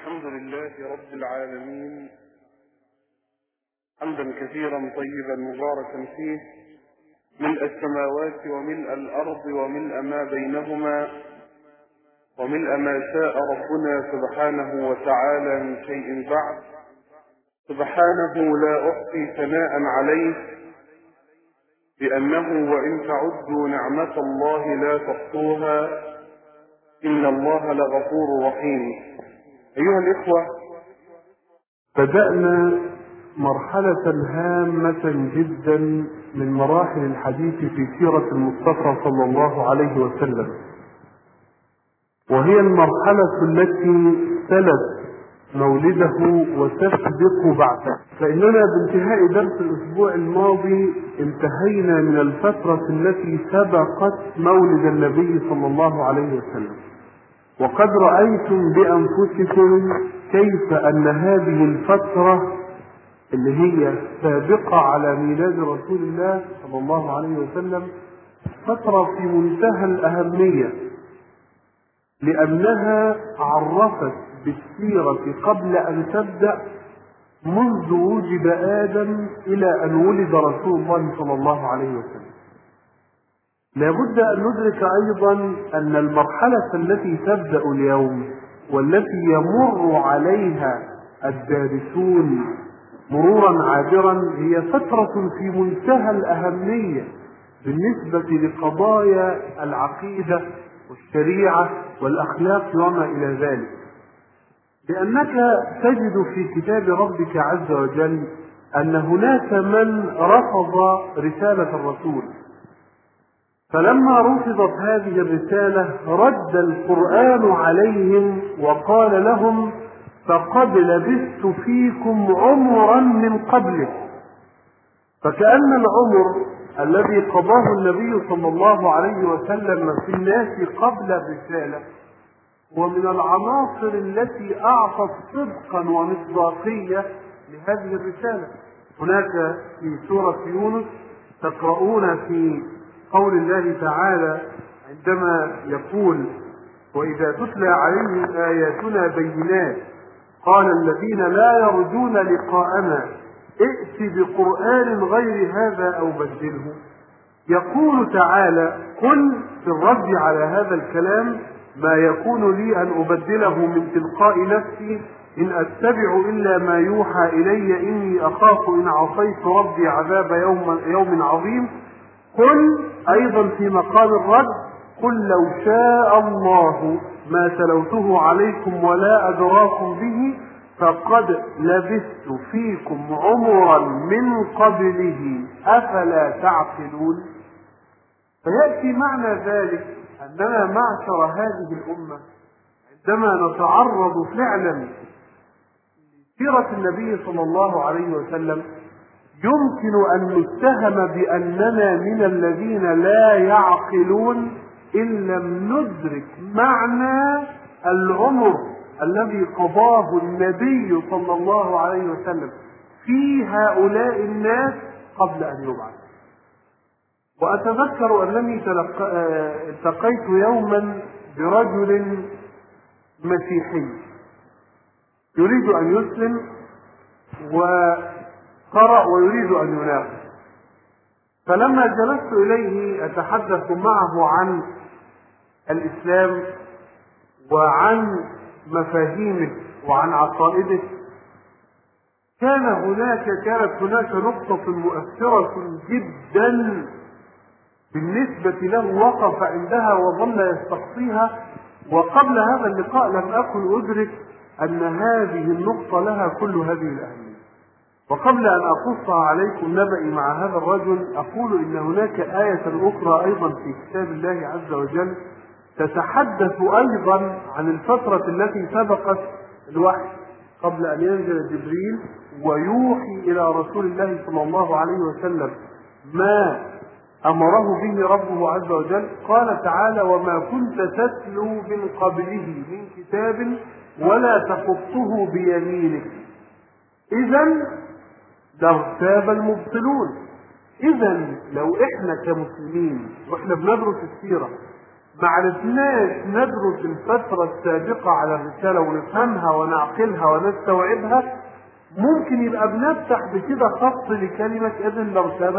الحمد لله رب العالمين، حمدا كثيرا طيبا مباركا فيه، ملء السماوات وملء الأرض وملء ما بينهما وملء ما شاء ربنا سبحانه وتعالى من شيء بعد. سبحانه لا أحصي ثناء عليه، لأنه وإن تعدوا نعمة الله لا تحصوها، إن الله لغفور رحيم. أيها الإخوة، بدأنا مرحلة هامة جدا من مراحل الحديث في سيرة المصطفى صلى الله عليه وسلم، وهي المرحلة التي تلت مولده وتسبق بعثه. فإننا بانتهاء درس الأسبوع الماضي انتهينا من الفترة التي سبقت مولد النبي صلى الله عليه وسلم، وقد رأيتم بأنفسكم كيف أن هذه الفترة اللي هي سابقة على ميلاد رسول الله صلى الله عليه وسلم فترة في منتهى الأهمية، لأنها عرفت بالسيرة قبل أن تبدأ منذ وجد آدم إلى أن ولد رسول الله صلى الله عليه وسلم. لابد أن ندرك أيضا أن المرحلة التي تبدأ اليوم والتي يمر عليها الدارسون مرورا عابرا هي فترة في منتهى الأهمية بالنسبة لقضايا العقيدة والشريعة والأخلاق وما إلى ذلك، لأنك تجد في كتاب ربك عز وجل أن هناك من رفض رسالة الرسول، فلما رفضت هذه الرسالة رد القرآن عليهم وقال لهم: فقد لبثت فيكم عمرا من قبله. فكأن العمر الذي قضاه النبي صلى الله عليه وسلم في الناس قبل الرسالة ومن العناصر التي أعطت صدقا ومصداقية لهذه الرسالة. هناك في سورة يونس تقرؤون في قول الله تعالى عندما يقول: وإذا تتلى عليهم آياتنا بينات قال الذين لا يرجون لقاءنا ائت بقرآن غير هذا أو بدله. يقول تعالى: قل في الرد على هذا الكلام: ما يكون لي أن أبدله من تلقاء نفسي إن أتبع إلا ما يوحى إلي إني أخاف إن عصيت ربي عذاب يوم عظيم. قل أيضا في مقام الرد: قل لو شاء الله ما تلوته عليكم ولا أدراكم به فقد لبثت فيكم عمرا من قبله أفلا تعقلون. فيأتي معنى ذلك أننا معشر هذه الأمة عندما نتعرض فعلا لسيرة النبي صلى الله عليه وسلم يمكن أن نتهم بأننا من الذين لا يعقلون إن لم ندرك معنى العمر الذي قضاه النبي صلى الله عليه وسلم في هؤلاء الناس قبل أن يبعث. وأتذكر أنني التقيت يوما برجل مسيحي يريد أن يسلم وقرأ ويريد أن يناقش، فلما جلست إليه أتحدث معه عن الإسلام وعن مفاهيمه وعن عقائده كانت هناك نقطة مؤثرة جدا بالنسبة له وقف عندها وظل يستقصيها، وقبل هذا اللقاء لم أكن أدرك أن هذه النقطة لها كل هذه الأهمية. وقبل أن أقصها عليكم نبئي مع هذا الرجل أقول إن هناك آية أخرى أيضا في كتاب الله عز وجل تتحدث أيضا عن الفترة التي سبقت الوحي قبل أن ينزل جبريل ويوحي إلى رسول الله صلى الله عليه وسلم ما أمره به ربه عز وجل. قال تعالى: وما كنت تتلو من قبله من كتاب ولا تخطه بيمينك إذن لارتاب المبطلون. إذن لو إحنا كمسلمين وإحنا بندرس السيرة ما عرفناش ندرس الفترة السابقة على الرسالة ونفهمها ونعقلها ونستوعبها، ممكن يبقى بنفتح بكده خط لكلمة إذن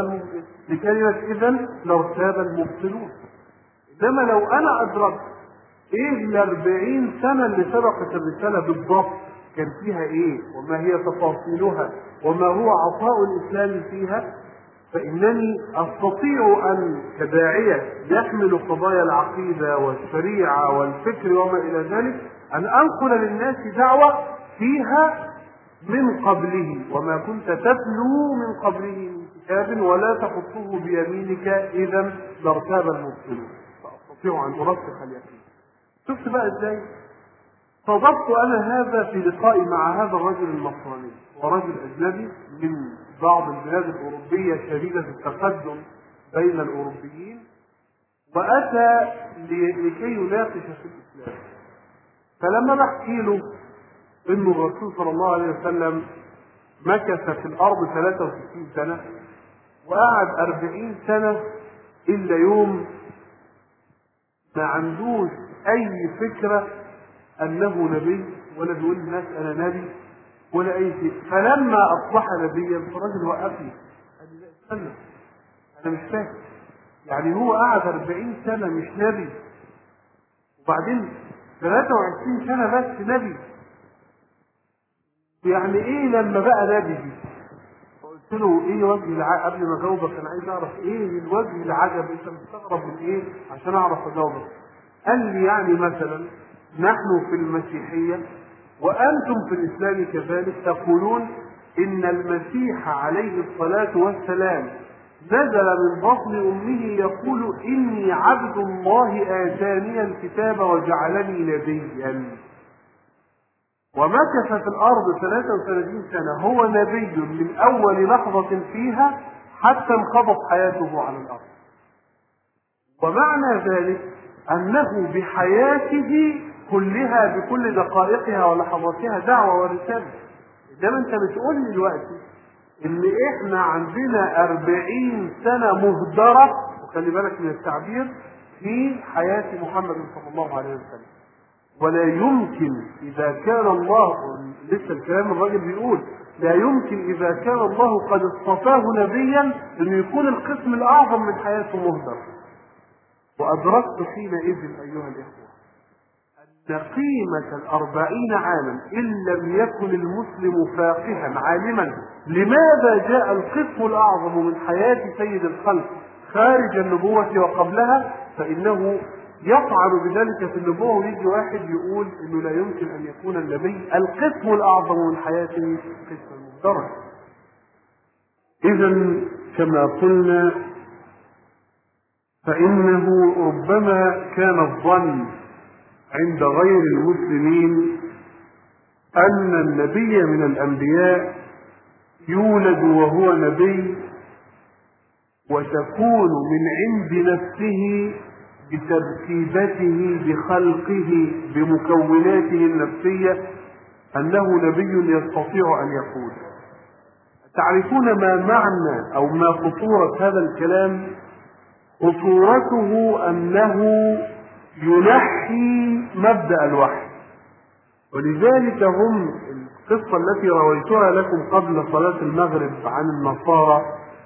لارتاب المبطلون. إنما لو أنا أدركت إيه ال40 سنة اللي سبقت الرسالة بالضبط كان فيها إيه وما هي تفاصيلها وما هو عطاء الإسلام فيها، فإنني أستطيع أن كداعية يحمل قضايا العقيدة والشريعة والفكر وما إلى ذلك أن أنقل للناس دعوة فيها من قبله وما كنت تتلو من قبله من كتاب ولا تخطه بيمينك إذا لارتاب المبطلون، فأستطيع أن أرسخ اليقين. شفت بقى إزاي؟ صادفت أنا هذا في لقائي مع هذا الرجل النصراني ورجل أجنبي من بعض البلاد الأوروبية شديدة التقدم بين الأوروبيين، وأتى لكي يناقش في الإسلام. فلما بحكي له إنه الرسول صلى الله عليه وسلم مكث في الأرض 63 سنة وقعد 40 سنة إلا يوم ما عندوش أي فكرة أنه نبي ولا بيقول للناس أنا نبي ولا أي شيء، فلما أصبح نبيا الرجل وقفني قال لي لا استنى، أنا مش فاهم، يعني هو قعد 40 سنة مش نبي وبعدين 23 سنة بس نبي، يعني إيه لما بقى نبي دي؟ فقلت له إيه وجه العجب؟ قبل ما أجاوبك أنا عايز أعرف إيه الوجه العجب، أنت مستغرب من إيه عشان أعرف أجاوبك. قال لي يعني مثلا نحن في المسيحية وأنتم في الإسلام كذلك تقولون إن المسيح عليه الصلاة والسلام نزل من بطن أمه يقول إني عبد الله آتاني الكتاب وجعلني نبيا، ومكث في الأرض 33 سنة هو نبي من أول لحظة فيها حتى انقضت حياته على الأرض. ومعنى ذلك أنه بحياته كلها بكل دقائقها ولحظاتها دعوة ورسالة. إنما أنت بتقول لي دلوقتي إن إحنا عندنا 40 سنة مهدرة، وخلي بالك من التعبير، في حياة محمد صلى الله عليه وسلم، ولا يمكن إذا كان الله، لسه الكلام الراجل بيقول لا يمكن إذا كان الله قد اصطفاه نبيا أن يكون القسم الأعظم من حياته مهدر. وأدركت حينئذ أيها الإخوة أن قيمة 40 عاما إن لم يكن المسلم فاقها عالما لماذا جاء القسم الأعظم من حياة سيد الخلق خارج النبوة وقبلها، فإنه يفعل بذلك في النبوة، ويجي واحد يقول إنه لا يمكن أن يكون النبي القسم الأعظم من حياته قسم المفترض. إذا كما قلنا فإنه ربما كان الظن عند غير المسلمين أن النبي من الأنبياء يولد وهو نبي وتكون من عند نفسه بتركيبته بخلقه بمكوناته النفسية أنه نبي يستطيع أن يقول. تعرفون ما معنى أو ما خطورة هذا الكلام؟ خطورته أنه ينحي مبدأ الوحي. ولذلك هم القصة التي رويتها لكم قبل صلاة المغرب عن النصارى،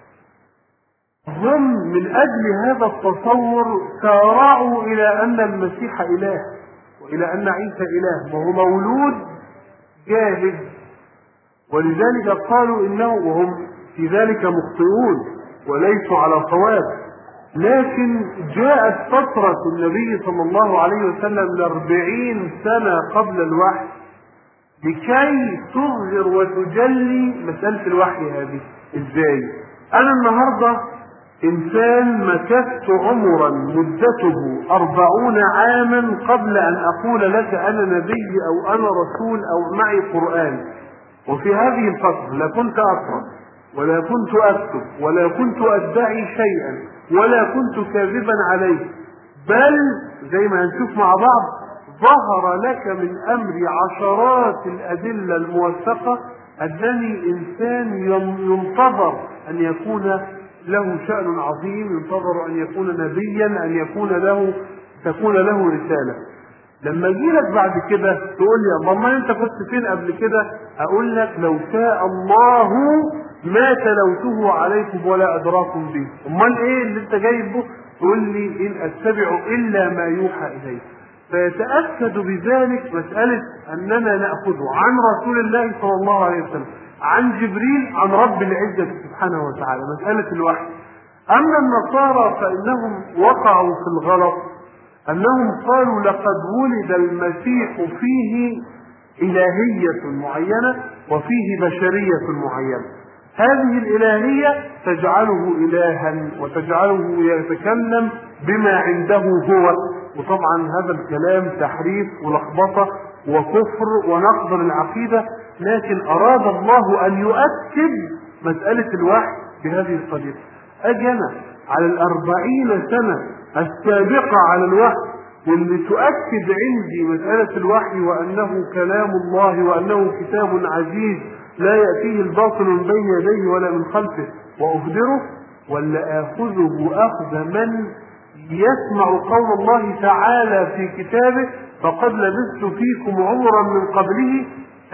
هم من أجل هذا التصور سارعوا إلى أن المسيح إله وإلى أن عيسى إله وهو مولود جاهز، ولذلك قالوا إنه، وهم في ذلك مخطئون وليسوا على صواب. لكن جاءت فترة النبي صلى الله عليه وسلم 40 سنة قبل الوحي لكي تظهر وتجلي مسألة الوحي هذه. إزاي؟ أنا النهاردة إنسان مكثت عمرا مدته 40 عاما قبل أن أقول لك أنا نبي أو أنا رسول أو معي قرآن، وفي هذه الفترة لا كنت أقرأ ولا كنت أكتب ولا كنت أدعي شيئا ولا كنت كاذبا عليه، بل زي ما هنشوف مع بعض ظهر لك من أمر عشرات الأدلة الموثقة أنني إنسان ينتظر أن يكون له شأن عظيم، ينتظر أن يكون نبيا، أن يكون له تكون له رسالة. لما اجيلك بعد كده تقول لي الله انت كنت فين قبل كده، اقول لك لو شاء الله ما تلوته عليكم ولا ادراكم به. امال ايه اللي انت جايبه؟ تقول لي ان اتبع الا ما يوحى الي. فيتاكد بذلك مساله اننا ناخذ عن رسول الله صلى الله عليه وسلم عن جبريل عن رب العزه سبحانه وتعالى مساله الوحي. اما النصارى فانهم وقعوا في الغلط انهم قالوا لقد ولد المسيح فيه الهية معينة وفيه بشرية معينة. هذه الالهية تجعله الها وتجعله يتكلم بما عنده هو، وطبعا هذا الكلام تحريف ولخبطة وكفر ونقض للعقيدة، لكن اراد الله ان يؤكد مسألة الوحي بهذه الطريقة. اجنا على 40 سنة السابقة على الوحي واللي تؤكد عندي مسألة الوحي وأنه كلام الله وأنه كتاب عزيز لا يأتيه الباطل من بين يديه ولا من خلفه وأخبره، ولا آخذه أخذ من يسمع قول الله تعالى في كتابه فقد لبثت فيكم عمرا من قبله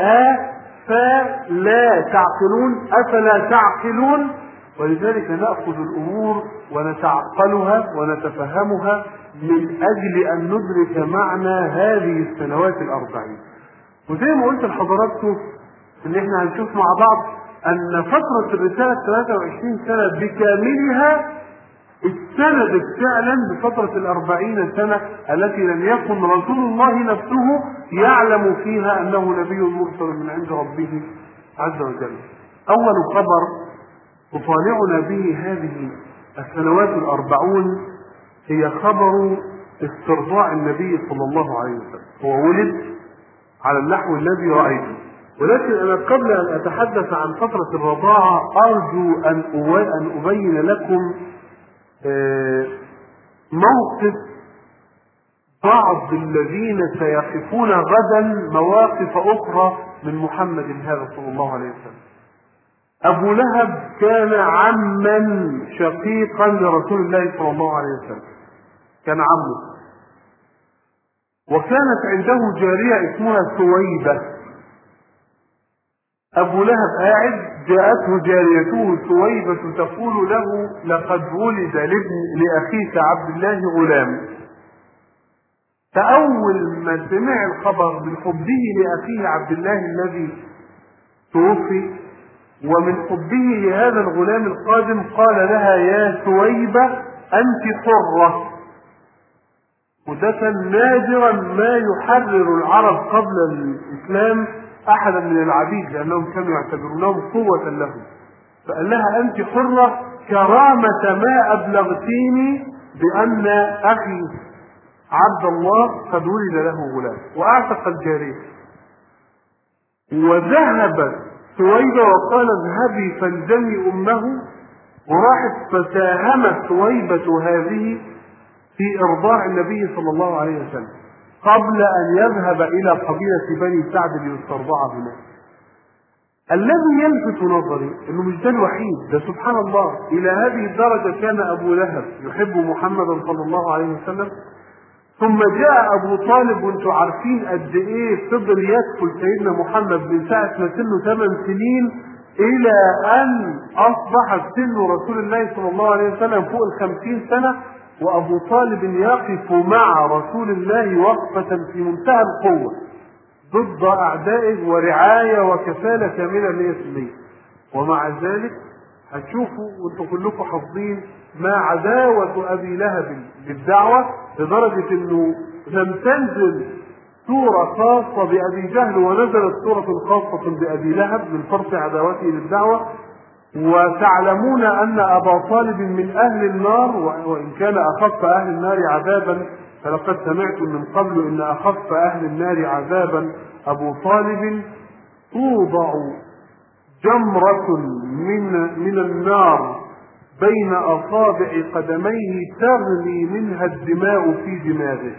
أفلا تعقلون أفلا تعقلون. ولذلك نأخذ الأمور ونتعقلها ونتفهمها من أجل أن ندرك معنى هذه السنوات 40. وزي ما قلت لحضراتكم إن إحنا هنشوف مع بعض أن فترة الرسالة 23 سنة بكاملها استندت فعلا بفترة 40 سنة التي لم يكن رسول الله نفسه يعلم فيها أنه نبي مرسل من عند ربه عز وجل. أول خبر تطالعنا به هذه السنوات 40 هي خبر استرضاع النبي صلى الله عليه وسلم. هو ولد على النحو الذي رأيته، ولكن أنا قبل أن أتحدث عن فترة الرضاعة أرجو أن أبين لكم موقف بعض الذين سيقفون غدا مواقف أخرى من محمد هذا صلى الله عليه وسلم. أبو لهب كان عما شقيقا لرسول الله صلى الله عليه وسلم، كان عمه، وكانت عنده جارية اسمها ثويبة. أبو لهب قاعد جاءته جاريته ثويبة تقول له لقد ولد لأخيك عبد الله غلام. فأول ما سمع الخبر من حبه لأخيه عبد الله الذي توفي ومن حبه لهذا الغلام القادم قال لها يا ثويبة أنت حرة. وده كان نادرا ما يحرر العرب قبل الإسلام أحدا من العبيد لأنهم كانوا يعتبرونهم قوة لهم. فقال لها أنت حرة كرامة ما أبلغتيني بأن أخي عبد الله قد ولد له غلام، وأعتق الجارية. وذهبت ثويبة وقال اذهبي فالزمي أمه، وراحت فساهمت ثويبة هذه في إرضاع النبي صلى الله عليه وسلم قبل أن يذهب إلى قبيلة بني سعد ليسترضع هناك. الذي يلفت نظري انه مش ده الوحيد، ده سبحان الله الى هذه الدرجة كان ابو لهب يحب محمدا صلى الله عليه وسلم، ثم جاء ابو طالب وانتم عارفين قد ايه فضل يدخل سيدنا محمد من ساعة ما سنه 8 سنين الى ان اصبح سن رسول الله صلى الله عليه وسلم فوق 50 سنة، وابو طالب يقف مع رسول الله وقفة في منتهى القوة ضد اعدائه ورعاية وكفالة كاملة 100%. ومع ذلك هتشوفوا وانتم كلكم حافظين ما عداوة ابي لهب بالدعوة لدرجة انه لم تنزل سورة خاصة بابي جهل ونزلت سورة خاصة بابي لهب من فرط عداوته للدعوة. وتعلمون ان ابا طالب من اهل النار، وان كان اخف اهل النار عذابا فلقد سمعت من قبل ان اخف اهل النار عذابا ابو طالب. توضع جمرة من النار بين اصابع قدميه تغلي منها الدماء في دماغه،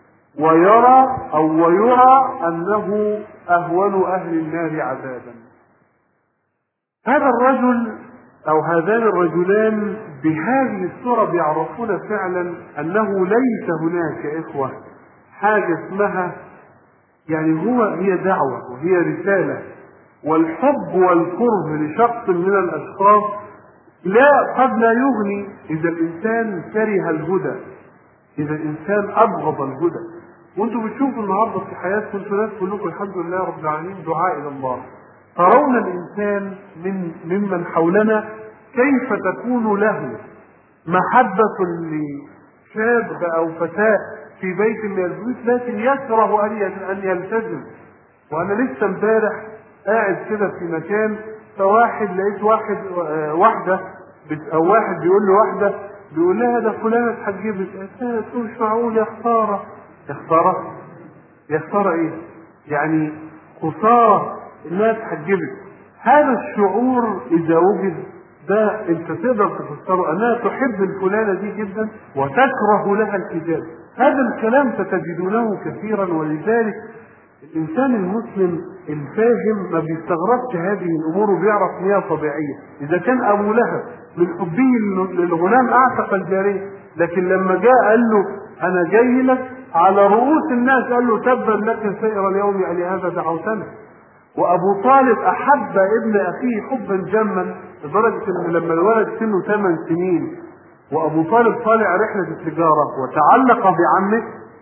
ويرى انه اهون اهل النار عذابا. هذا الرجل أو هذان الرجلان بهذه الصورة بيعرفون فعلا أنه ليس هناك يا إخوة حاجة اسمها يعني هي دعوة وهي رسالة، والحب والكره لشخص من الأشخاص قد لا يغني إذا الإنسان كره الهدى، إذا الإنسان أبغض الهدى. وأنتم بتشوفوا النهاردة في حياتكم أنتم ناس كلكم الحمد لله رب العالمين دعاء إلى الله، ترون الإنسان ممن حولنا كيف تكون له محبة لشاب أو فتاة في بيت من البيوت لكن يكره أن يلتزم. وأنا لسه امبارح قاعد كده في مكان فواحد لقيت واحدة أو واحد بيقول له واحدة بيقول لها ده فلانة اتحجبت، مش معقول يا خسارة. يا خسارة؟ يا خسارة إيه؟ يعني خسارة إنها اتحجبت. هذا الشعور إذا وجد ده أنت تقدر تفسره أنها تحب الفلانة دي جدا وتكره لها الحجاب. هذا الكلام ستجدونه كثيرا، ولذلك الإنسان المسلم الفاهم ما بيستغربش هذه الأمور وبيعرف ان هي طبيعية. إذا كان أبو لهب من حبه للغلام أعتق الجارية، لكن لما جاء قال له أنا جاي لك على رؤوس الناس قال له تبا لك سائر اليوم يعني هذا دعوتنا. وأبو طالب أحب ابن أخيه حبا جما لدرجة أن لما الولد سنه 8 سنين وأبو طالب طالع رحلة التجارة وتعلق بعمه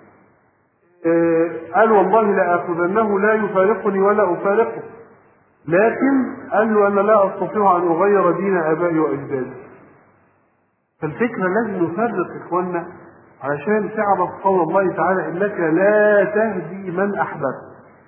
قال والله لآخذنه لا يفارقني ولا أفارقه، لكن قال له أنا لا أستطيع أن أغير دين آبائي وأجدادي. فالفكرة لازم نفرق إخواننا علشان تعرف قول الله تعالى إنك لا تهدي من أحببت.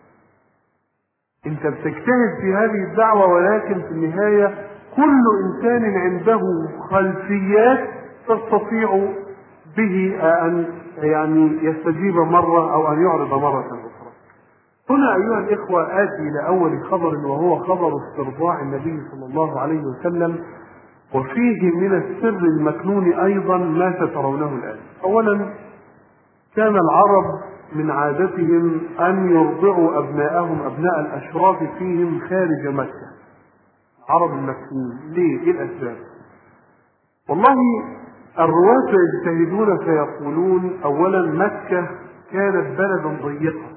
أنت بتجتهد في هذه الدعوة ولكن في النهاية كل إنسان عنده خلفيات تستطيع به أن يعني يستجيب مرة أو أن يعرض مرة أخرى. هنا أيها الإخوة آتي إلى أول خبر وهو خبر استرضاع النبي صلى الله عليه وسلم، وفيه من السر المكنون أيضا ما سترونه الآن. أولا كان العرب من عادتهم أن يرضعوا أبناءهم أبناء الأشراف فيهم خارج مكة. العرب المكيين ليه؟ إيه الأسباب؟ والله الرواة يجتهدون فيقولون أولا مكة كانت بلدا ضيقة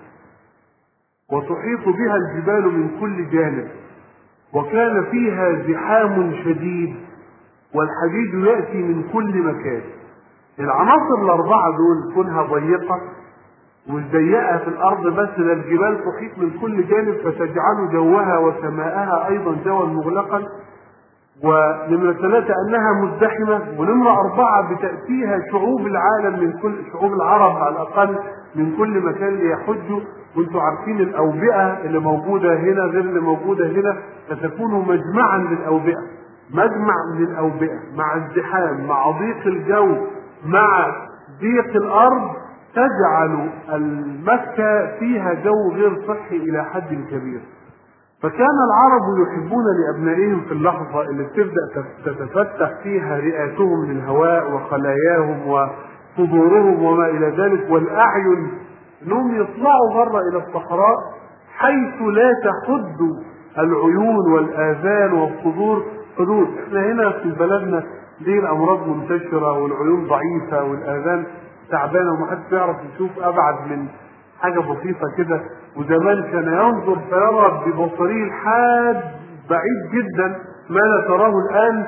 وتحيط بها الجبال من كل جانب، وكان فيها زحام شديد والحديد يأتي من كل مكان. العناصر الأربعة دول كونها ضيقة والضيقة في الأرض بس الجبال تحيط من كل جانب فتجعل جوها وسماءها أيضا جوا مغلقا، ونمرة 3 أنها مزدحمة، ونمرة 4 بتأتيها شعوب العالم من كل شعوب العرب على الأقل من كل مكان ليحجوا. وانتم عارفين الأوبئة اللي موجودة هنا غير اللي موجودة هنا، فتكون مجمعا للأوبئة، مجمع للأوبئة مع الزحام مع ضيق الجو مع ضيق الأرض تجعل المكة فيها جو غير صحي إلى حد كبير. فكان العرب يحبون لأبنائهم في اللحظة اللي بتبدأ تتفتح فيها رئاتهم للهواء وخلاياهم وصدورهم وما إلى ذلك والأعين أنهم يطلعوا بره إلى الصحراء حيث لا تحد العيون والآذان والصدور حدود. احنا هنا في بلدنا دي الأمراض منتشرة والعيون ضعيفة والآذان تعبانة ومحدش يعرف يشوف أبعد من حاجة بسيطة كده. وزمان كان ينظر فيرى ببصريه الحاد بعيد جدا ما لا تراه الآن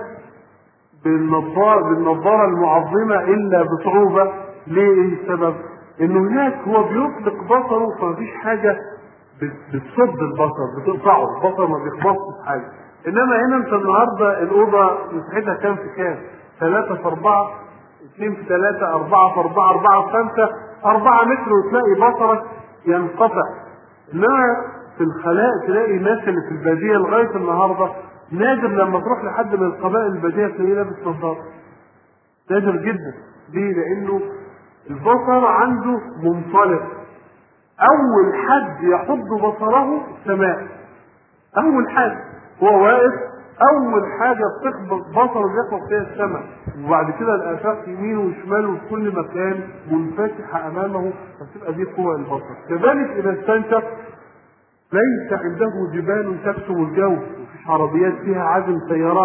بالنظارة المعظمة إلا بصعوبة. ليه السبب؟ إنه هناك هو بيطلق بصره فمفيش حاجة بتصد البصر بتقطعه، البصر ما بيخبطش في حاجة. إنما هنا أنت النهاردة الأوضة مساحتها كام في كام؟ 3 في 4 2 في 3 4 في 4 4 في 5 4 متر وتلاقي بصرك ينقطع. انما في الخلاء تلاقي الناس اللي في الباديه لغايه النهارده نادر لما تروح لحد من القبائل الباديه تلاقيه لابس نظاره، نادر جدا. ليه؟ لانه البصر عنده منطلق. اول حد يحض بصره السماء، اول حاجه هو واقف اول حاجه بتخبط بصره بيخبط فيها السماء، وبعد كده الافاق يمينه وشماله في كل مكان منفتحه امامه، فتبقى دي قوه البصر. كذلك اذا استنشق ليس عنده جبال تكتم الجو، مفيش عربيات فيها عزم سيارات،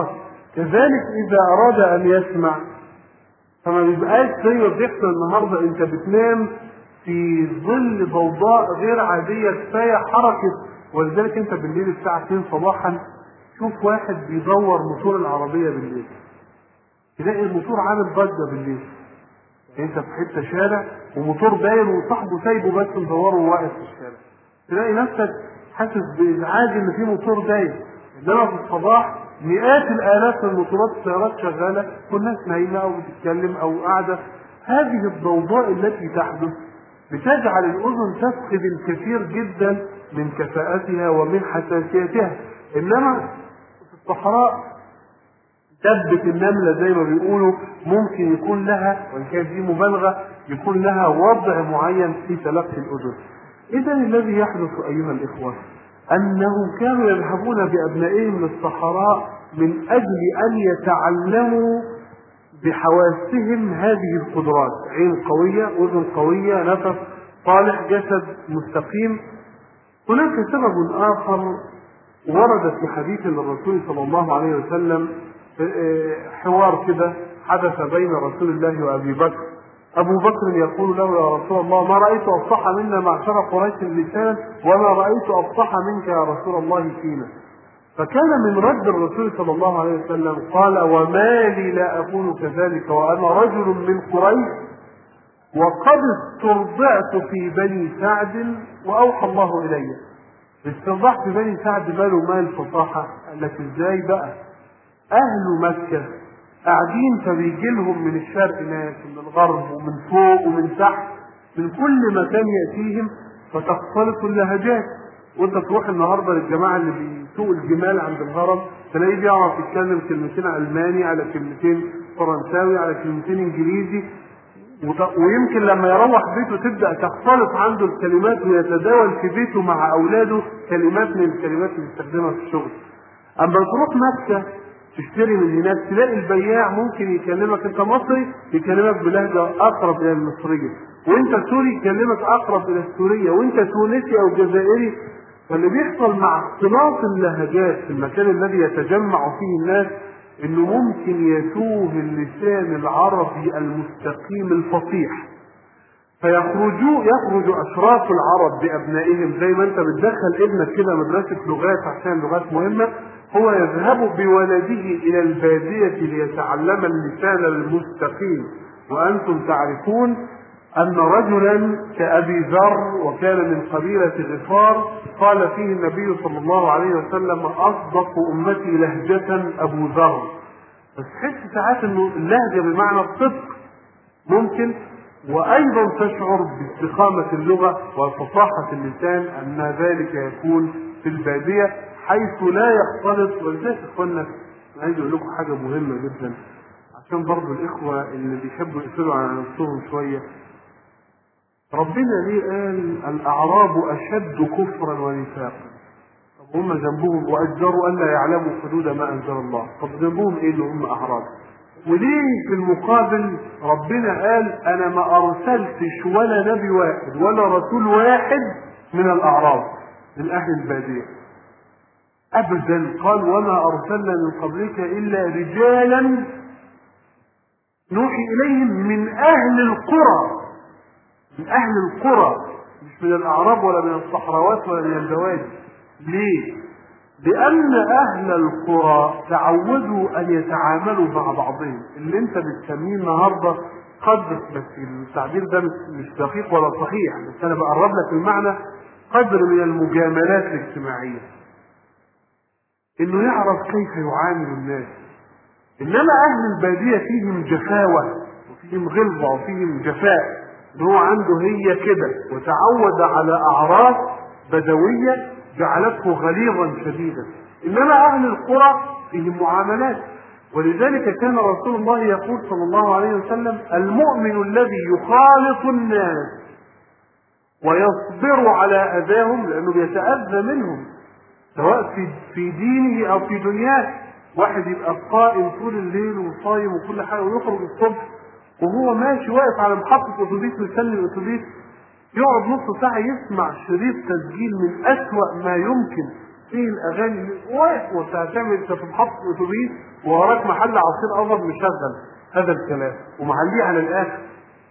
كذلك إذا أراد أن يسمع فما بيبقاش زي ما بيحصل النهارده، أنت بتنام في ظل ضوضاء غير عادية كفاية حركة. ولذلك أنت بالليل الساعة 2 صباحا شوف واحد بيدور موتور العربية بالليل، تلاقي الموتور عامل ضجة بالليل. انت في حته شارع وموتور داير وصاحبه سايبه بس مدوره وواقف في الشارع، تلاقي نفسك حاسس بازعاج ان في موتور داير. انما في الصباح مئات الالاف من الموتورات السيارات شغاله والناس نايمه او بتتكلم او قاعده. هذه الضوضاء التي تحدث بتجعل الاذن تفقد الكثير جدا من كفاءتها ومن حساسيتها. انما في الصحراء دبة النملة زي ما بيقولوا ممكن يكون لها، وإن كانت دي مبالغة، يكون لها وضع معين في تلقي الأذن. إذا الذي يحدث أيها الإخوة أنهم كانوا يذهبون بأبنائهم للصحراء من أجل أن يتعلموا بحواسهم هذه القدرات: عين قوية، أذن قوية، نفس صالح، جسد مستقيم. هناك سبب آخر ورد في حديث للرسول صلى الله عليه وسلم، حوار كده حدث بين رسول الله وابي بكر. ابو بكر يقول له: يا رسول الله، ما رايت افصح منا معشر قريش اللسان وما رايت افصح منك يا رسول الله فينا. فكان من رد الرسول صلى الله عليه وسلم قال: وما لي لا اكون كذلك وانا رجل من قريش وقد استرضعت في بني سعد واوحى الله الي. استرضعت في بني سعد ماله مال فصاحه؟ قال لك ازاي بقى؟ أهل مكة قاعدين فبيجي لهم من الشرق ناس ومن الغرب ومن فوق ومن تحت، من كل مكان يأتيهم فتختلط اللهجات. وانت تروح النهارده للجماعة اللي بيسوقوا الجمال عند الهرم تلاقيه بيعرف يتكلم كلمتين ألماني على كلمتين فرنساوي على كلمتين إنجليزي، ويمكن لما يروح بيته تبدأ تختلط عنده الكلمات ويتداول في بيته مع أولاده كلمات من الكلمات اللي بيستخدمها في الشغل. أما تروح مكة تشتري من هناك تلاقي البياع ممكن يكلمك، انت مصري يكلمك بلهجة اقرب الى المصرية، وانت سوري يكلمك اقرب الى السورية، وانت تونسي او جزائري. فاللي بيحصل مع اختلاط اللهجات في المكان الذي يتجمع فيه الناس انه ممكن يتوه اللسان العربي المستقيم الفصيح، يخرج اشراف العرب بابنائهم. زي ما انت بتدخل ابنك كده مدرسة لغات عشان لغات مهمة، هو يذهب بولده الى البادية ليتعلم اللسان المستقيم. وانتم تعرفون ان رجلا كابي ذر وكان من قبيلة غفار قال فيه النبي صلى الله عليه وسلم: اصدق امتي لهجة ابو ذر. بس تحس ساعات انه اللهجة بمعنى الصدق ممكن، وايضا تشعر باستقامة اللغة وفصاحة اللسان ان ذلك يكون في البادية حيث لا يختلط. ولذلك اخوانا عايز اقول لكم حاجة مهمة جدا عشان برضو الاخوة اللي بيحبوا يقفلوا على نفسهم شوية. ربنا ليه قال الاعراب اشد كفرا ونفاقا؟ طب هم ذنبهم واجدروا الا يعلموا حدود ما انزل الله. طب ذنبهم ايه اللي هم اعراب؟ وليه في المقابل ربنا قال انا ما ارسلتش ولا نبي واحد ولا رسول واحد من الاعراب من اهل الباديه ابدا؟ قال وما ارسلنا من قبلك الا رجالا نوحي اليهم من اهل القرى. من اهل القرى، مش من الاعراب ولا من الصحراوات ولا من البوادي. ليه؟ لأن أهل القرى تعودوا أن يتعاملوا مع بعضهم. اللي أنت بتسميه النهارده قدر، بس التعبير ده مش دقيق ولا صحيح، بس أنا بقرب لك المعنى، قدر من المجاملات الاجتماعية، إنه يعرف كيف يعامل الناس. إنما أهل البادية فيهم جفاوة وفيهم غلظة وفيهم جفاء، إن هو عنده هي كده وتعود على أعراف بدوية جعلته غليظا شديدا. انما اهل القرى فيهم معاملات. ولذلك كان رسول الله يقول صلى الله عليه وسلم: المؤمن الذي يخالط الناس ويصبر على اذاهم، لانه بيتاذى منهم سواء في دينه او في دنياه. واحد يبقى قائم طول الليل وصايم وكل حاجه ويخرج الصبح وهو ماشي واقف على محطه اتوبيس مستني الاتوبيس، يقعد نص ساعة يسمع شريط تسجيل من أسوأ ما يمكن فيه الاغاني واقف، وانت هتعمل انت في محطه اتوبيس ووراك محل عصير قصب مشغل هذا الكلام ومعليه على الاخر.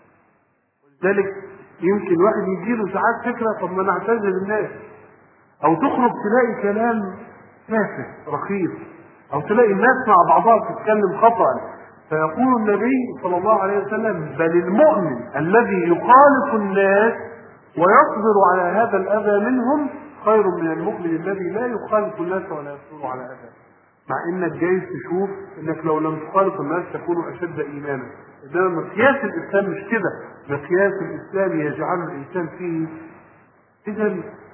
ولذلك يمكن واحد يجيله ساعات فكره طب ما نعتزل الناس، او تخرج تلاقي كلام تافه رخيص، او تلاقي الناس مع بعضها تتكلم خطأ، فيقول النبي صلى الله عليه وسلم بل المؤمن الذي يخالط الناس ويصبر على هذا الاذى منهم خير من المؤمن الذي لا يخالط الناس ولا يصبر على اذى. مع انك جايز تشوف انك لو لم تخالط الناس تكون اشد ايمانا، انما مقياس الاسلام مش كده، مقياس الاسلام يجعل الانسان فيه. اذا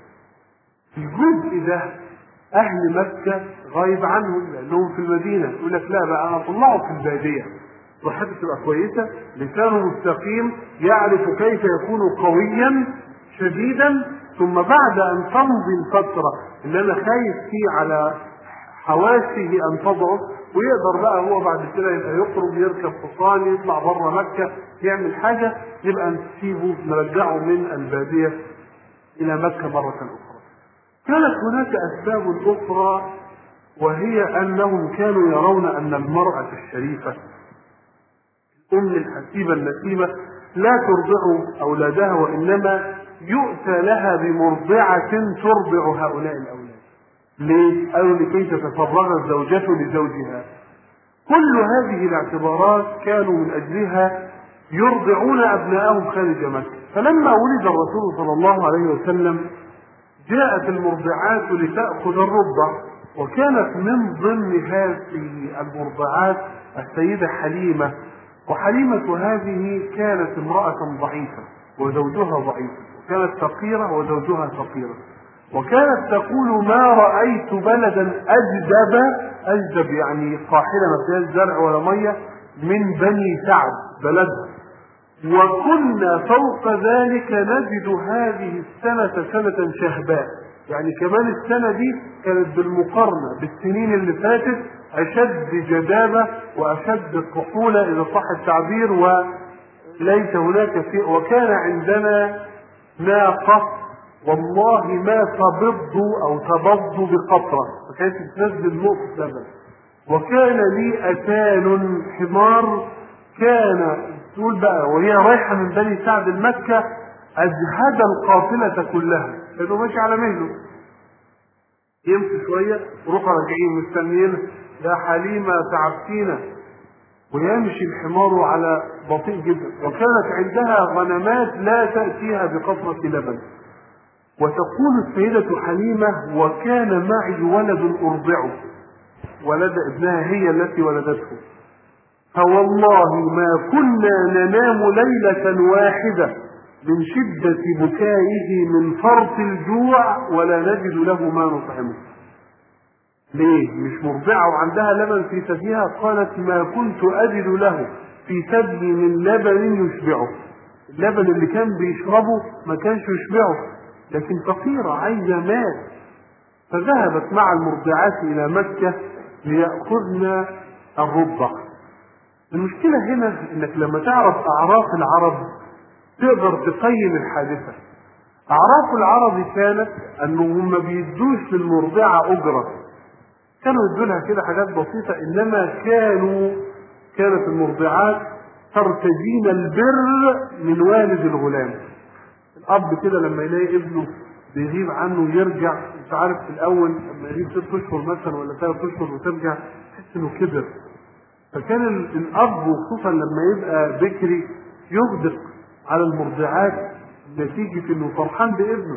الجزء ده اهل مكه غايب عنهم لانهم في المدينه، يقول لك لا بقى انا اطلعه في الباديه صحته تبقى كويسه، لسانه مستقيم، يعرف كيف يكون قويا شديدا، ثم بعد ان تمضي الفتره اللي انا خايف فيه على حواسه ان تضعف ويقدر بقى هو بعد كده يبقى يخرج يركب حصان يطلع بره مكه يعمل حاجه، يبقى نسيبه نرجعه من الباديه الى مكه مره اخرى. كانت هناك اسباب اخرى، وهي انهم كانوا يرون ان المراه الشريفه الام الحسيبه النسيبه لا ترضع اولادها، وانما يؤتى لها بمرضعه ترضع هؤلاء الاولاد. ليه؟ قالوا لكي تتفرغ الزوجة لزوجها. كل هذه الاعتبارات كانوا من اجلها يرضعون ابنائهم خارج مكة. فلما ولد الرسول صلى الله عليه وسلم جاءت المرضعات لتأخذ الرضع، وكانت من ضمن هذه المرضعات السيدة حليمة. وحليمة هذه كانت امرأة ضعيفة وزوجها ضعيف، وكانت فقيرة وزوجها فقيرة، وكانت تقول ما رأيت بلدا أجدب يعني قاحلة ما فيهاش زرع ولا مية من بني سعد بلدها، وكنا فوق ذلك نجد هذه السنة سنة شهباء، يعني كمان السنة دي كانت بالمقارنة بالسنين اللي فاتت أشد جدابة وأشد الطحولة إذا صح التعبير، وليس هناك شيء. وكان عندنا ناقة والله ما تبض بقطرة، فكانت تنزل نقطة لبن. وكان لي أتان حمار، كان تقول بقى وهي رايحة من بني سعد المكة أجهد القافلة كلها، كانوا ماشي على مهله يمشي شوية وروح راجعين مستنيين يا حليمة تعبتينا، ويمشي الحمار على بطيء جدا. وكانت عندها غنمات لا تأتيها بقطرة لبن. وتقول السيدة حليمة وكان معي ولد أرضعه، ولد ابنها هي التي ولدته، فوالله ما كنا ننام ليلة واحدة من شدة بكائه من فرط الجوع ولا نجد له ما نطعمه. ليه؟ مش مرضعة وعندها لبن في ثديها؟ قالت ما كنت أجد له في ثدي من لبن يشبعه، اللبن اللي كان بيشربه ما كانش يشبعه، لكن فقيرة عايزة مال. فذهبت مع المرضعات إلى مكة ليأخذن الرضع. المشكلة هنا انك لما تعرف اعراف العرب تقدر تقيم الحادثة. اعراف العرب كانت انهم ما بيدوش للمرضعة اجرة، كانوا يدولها كده حاجات بسيطة، انما كانت المرضعات ترتجين البر من والد الغلام. الاب كده لما يلاقي ابنه بيغيب عنه يرجع، انت عارف في الاول لما يغيب 6 اشهر مثلا ولا 3 اشهر وترجع تحس انه كبر. فكان الاب وخصوصا لما يبقى بكري يغدق على المرضعات نتيجة انه فرحان بابنه.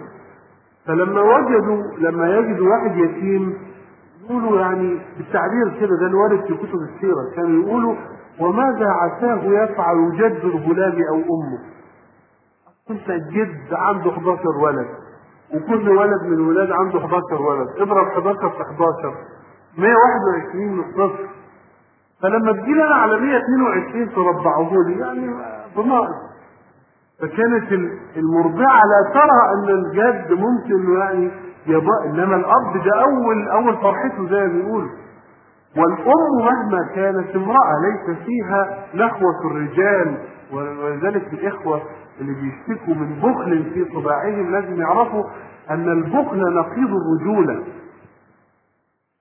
لما يجدوا واحد يتيم يقولوا يعني بالتعبير كده، ده الوارد في كتب السيرة، كانوا يقولوا وماذا عساه يفعل جد الغلام او امه. كنت الجد عنده 11 ولد وكل ولد من الولاد عنده 11 ولد، اضرب 11 في 11 121 الطفل، فلما تجيلي انا على 122 تربعوه لي يعني بناقص. فكانت المرضعة لا ترى ان الجد ممكن يعني انما الاب ده اول فرحته زي ما بيقولوا. والام مهما كانت امرأة ليس فيها نخوة الرجال، ولذلك الاخوة اللي بيشتكوا من بخل في طباعهم لازم يعرفوا ان البخل نقيض الرجولة.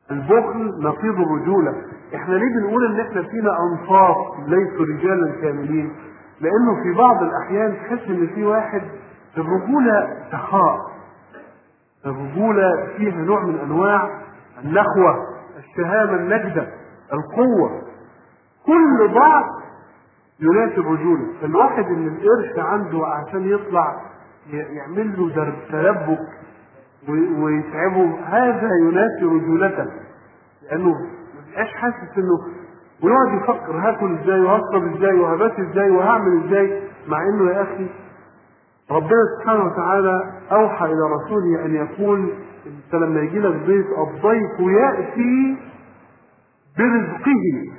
البخل نقيض الرجولة. احنا ليه بنقول ان احنا فينا انصاف ليسوا رجالا كاملين؟ لانه في بعض الاحيان تحس ان في واحد الرجولة سخاء، الرجولة فيها نوع من انواع النخوة، الشهامة، النجدة، القوة، كل ضعف يناسب الرجولة. فالواحد اللي القرش عنده عشان يطلع يعمل له تلبك ويتعبه، هذا يناسب رجولته، لانه مبقاش حاسس انه ويقعد يفكر هاكل ازاي وهشرب ازاي وهبات ازاي وهعمل ازاي، مع انه يا اخي ربنا سبحانه وتعالى اوحى الى رسوله ان يقول انت لما يجي لك ضيف الضيف ياتي برزقه.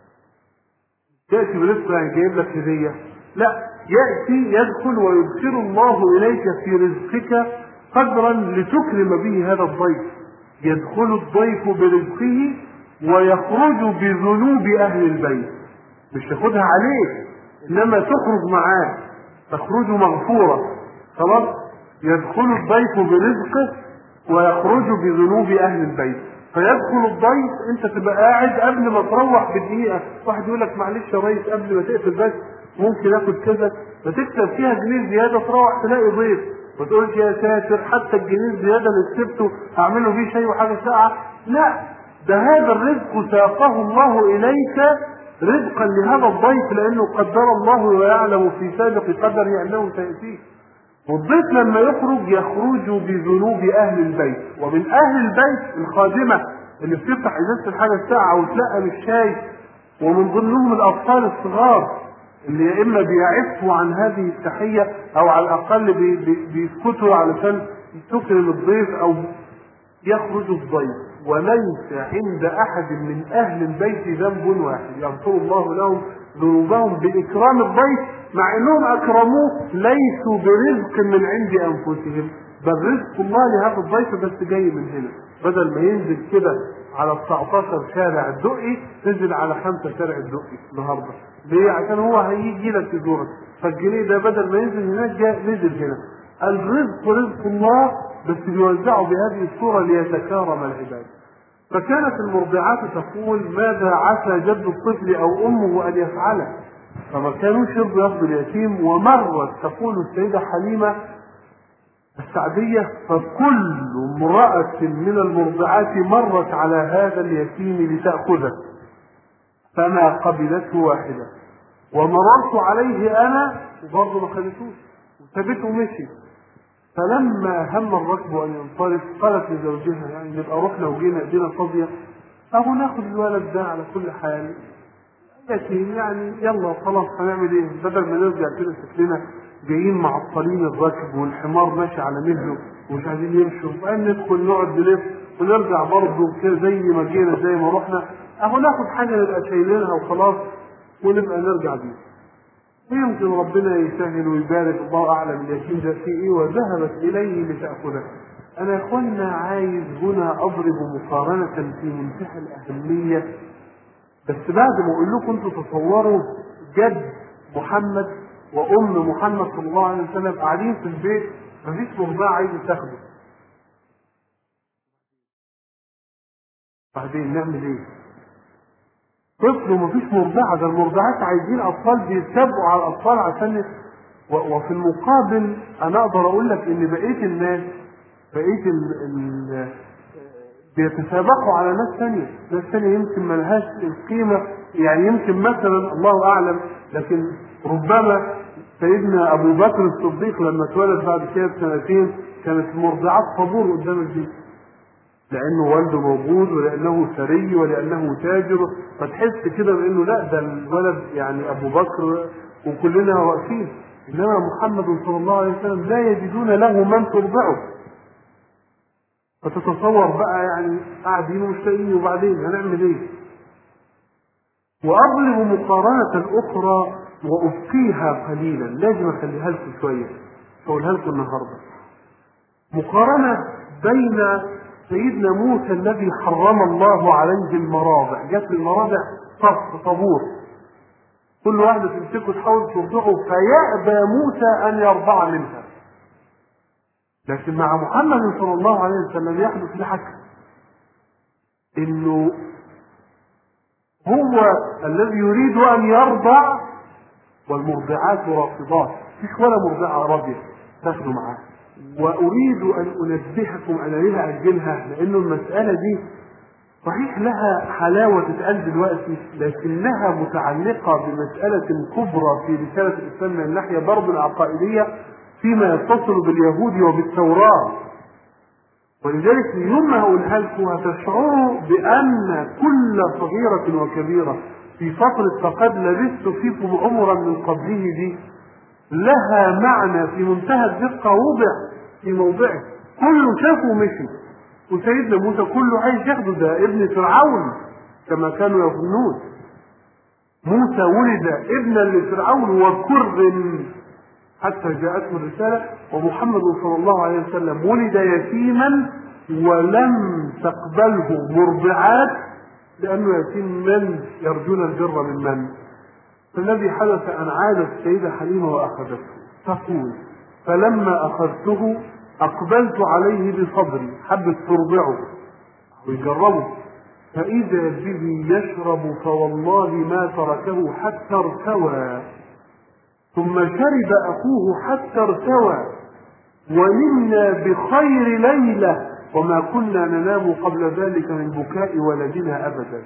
ياتي برزقه يعني جايب لك هديه؟ لا، ياتي يدخل ويدخل الله اليك في رزقك قدرا لتكرم به هذا الضيف. يدخل الضيف برزقه ويخرج بذنوب اهل البيت، مش تاخدها عليه انما تخرج معاه، تخرج مغفورة. خلاص، يدخل الضيف برزقه ويخرج بذنوب اهل البيت. فيدخل الضيف، انت تبقى قاعد قبل ما تروح بدقيقة واحد يقول لك معلش يا ريس قبل ما تقفل بس ممكن اخد كذا، فتكسب فيها جنيه زيادة تروح تلاقي ضيف ما تقولش يا ساتر حتى الجنيه الزيادة اللي كسبته هعمله بيه شاي وحاجة ساقعة. لا، ده هذا الرزق ساقه الله اليك رزقا لهذا الضيف، لانه قدر الله ويعلم في سابق قدره انه سيأتيه. والضيف لما يخرج بذنوب اهل البيت، ومن اهل البيت الخادمة اللي بتفتح ازازة الحاجة الساعة وتلقى الشاي، ومن ضمنهم الاطفال الصغار اللي يا اما بيعفوا عن هذه التحية او على الاقل بيسكتوا علشان تكرم الضيف. او يخرج الضيف وليس عند احد من اهل البيت ذنب واحد يغفر الله لهم ذنوبهم باكرام الضيف، مع انهم اكرموه ليسوا برزق من عند انفسهم، بل رزق الله لهذا الضيف بس جاي من هنا. بدل ما ينزل كده على 19 شارع الدقي نزل على 5 شارع الدقي النهارده. ليه؟ عشان هو هيجي لك يزورك، فالجنيه ده بدل ما ينزل هناك نزل هنا. الرزق رزق الله بس بيوزعه بهذه الصورة ليتكارم العباد. فكانت المرضعات تقول ماذا عسى جد الطفل او امه ان يفعله، فما كانوش يرضوا ياخذوا اليتيم. ومرت تقول السيدة حليمة السعدية فكل امرأة من المرضعات مرت على هذا اليتيم لتأخذه فما قبلته واحدة، ومررت عليه انا وبرضه ما خدتوش وسابته ومشي. فلما هم الركب ان ينصرف قالت لزوجها يعني نبقى رحنا وجينا ايدينا فاضيه، اهو ناخد الولد ده على كل حال يتيم يعني، يلا خلاص هنعمل ايه؟ بدل ما نرجع كده شكلنا جايين معطلين الركب والحمار ماشي على مهله ومش عايزين يمشوا، وبعدين ندخل نقعد نلف ونرجع برضه كده زي ما جينا زي ما رحنا، اهو ناخد حاجه نبقى شايلينها وخلاص ونبقى نرجع بيها. ويمكن ربنا يسهل ويبارك، الله اعلم اليتيم ده فيه ايه. وذهبت اليه لتاخذه. انا يا اخوانا عايز هنا اضرب مقارنه في منتهى الاهميه، بس بعد ما اقول لكم انتوا تصوروا جد محمد وام محمد صلى الله عليه وسلم قاعدين في البيت مفيش مرضعه عايزه تاخده، بعدين نعمل ايه؟ طفل ومفيش مرضعه، ده المرضعات عايزين اطفال بيتسابقوا على الاطفال عشان وفي المقابل انا اقدر اقول لك ان بقيه الناس بقيه بيتسابقوا على ناس ثانيه يمكن ما لهاش القيمه، يعني يمكن مثلا الله اعلم، لكن ربما سيدنا ابو بكر الصديق لما اتولد بعد كده بسنتين كانت المرضعات طابور قدام البيت، لانه والده موجود ولانه ثري ولانه تاجر، فتحس كده بانه لا ده الولد يعني ابو بكر وكلنا واقفين. انما محمد صلى الله عليه وسلم لا يجدون له من ترضعه، فتتصور بقى يعني قاعدين ومشتاقين وبعدين هنعمل ايه؟ واضرب مقارنه اخرى وابقيها قليلا، لازم اخليها لكم شويه اقولها لكم النهارده. مقارنه بين سيدنا موسى الذي حرم الله عليه المراضع، جت المراضع صف طابور كل واحده تمسكه تحاول ترضعه فيأبى موسى ان يرضع منها، لكن مع محمد صلى الله عليه وسلم يحدث العكس. انه هو الذي يريد ان يرضع والمرضعات رافضات، مفيش ولا مرضعه راضيه تاخدوا معاه. واريد ان انبهكم، انا ليه اجلها؟ لانه المساله دي صحيح لها حلاوه تتقال دلوقتي، لكنها متعلقه بمساله كبرى في رساله الاسلام من الناحيه برضه العقائديه فيما يتصل باليهود وبالتوراه. ولذلك يوم ما هقولها لكم هتشعروا بان كل صغيره وكبيره في فتره فقد لبثت فيكم عمرا من قبله دي لها معنى في منتهى الدقه، وضع في موضعه، كله شافه ومشي. وسيدنا موسى كله عايز ياخده، ده ابن فرعون كما كانوا يظنون. موسى ولد ابنا لفرعون وكرم حتى جاءته الرسالة، ومحمد صلى الله عليه وسلم ولد يتيما ولم تقبله مرضعات لأنه يتيم من يرجون البر من من. فالذي حدث أن عادت السيدة حليمة وأخذته، تقول فلما أخذته أقبلت عليه بصدري، حبت ترضعه ويجربه، فإذا به يشرب فوالله ما تركه حتى ارتوى، ثم شرب أخوه حتى ارتوى، ونمنا بخير ليلة وما كنا ننام قبل ذلك من بكاء ولدنا أبدا.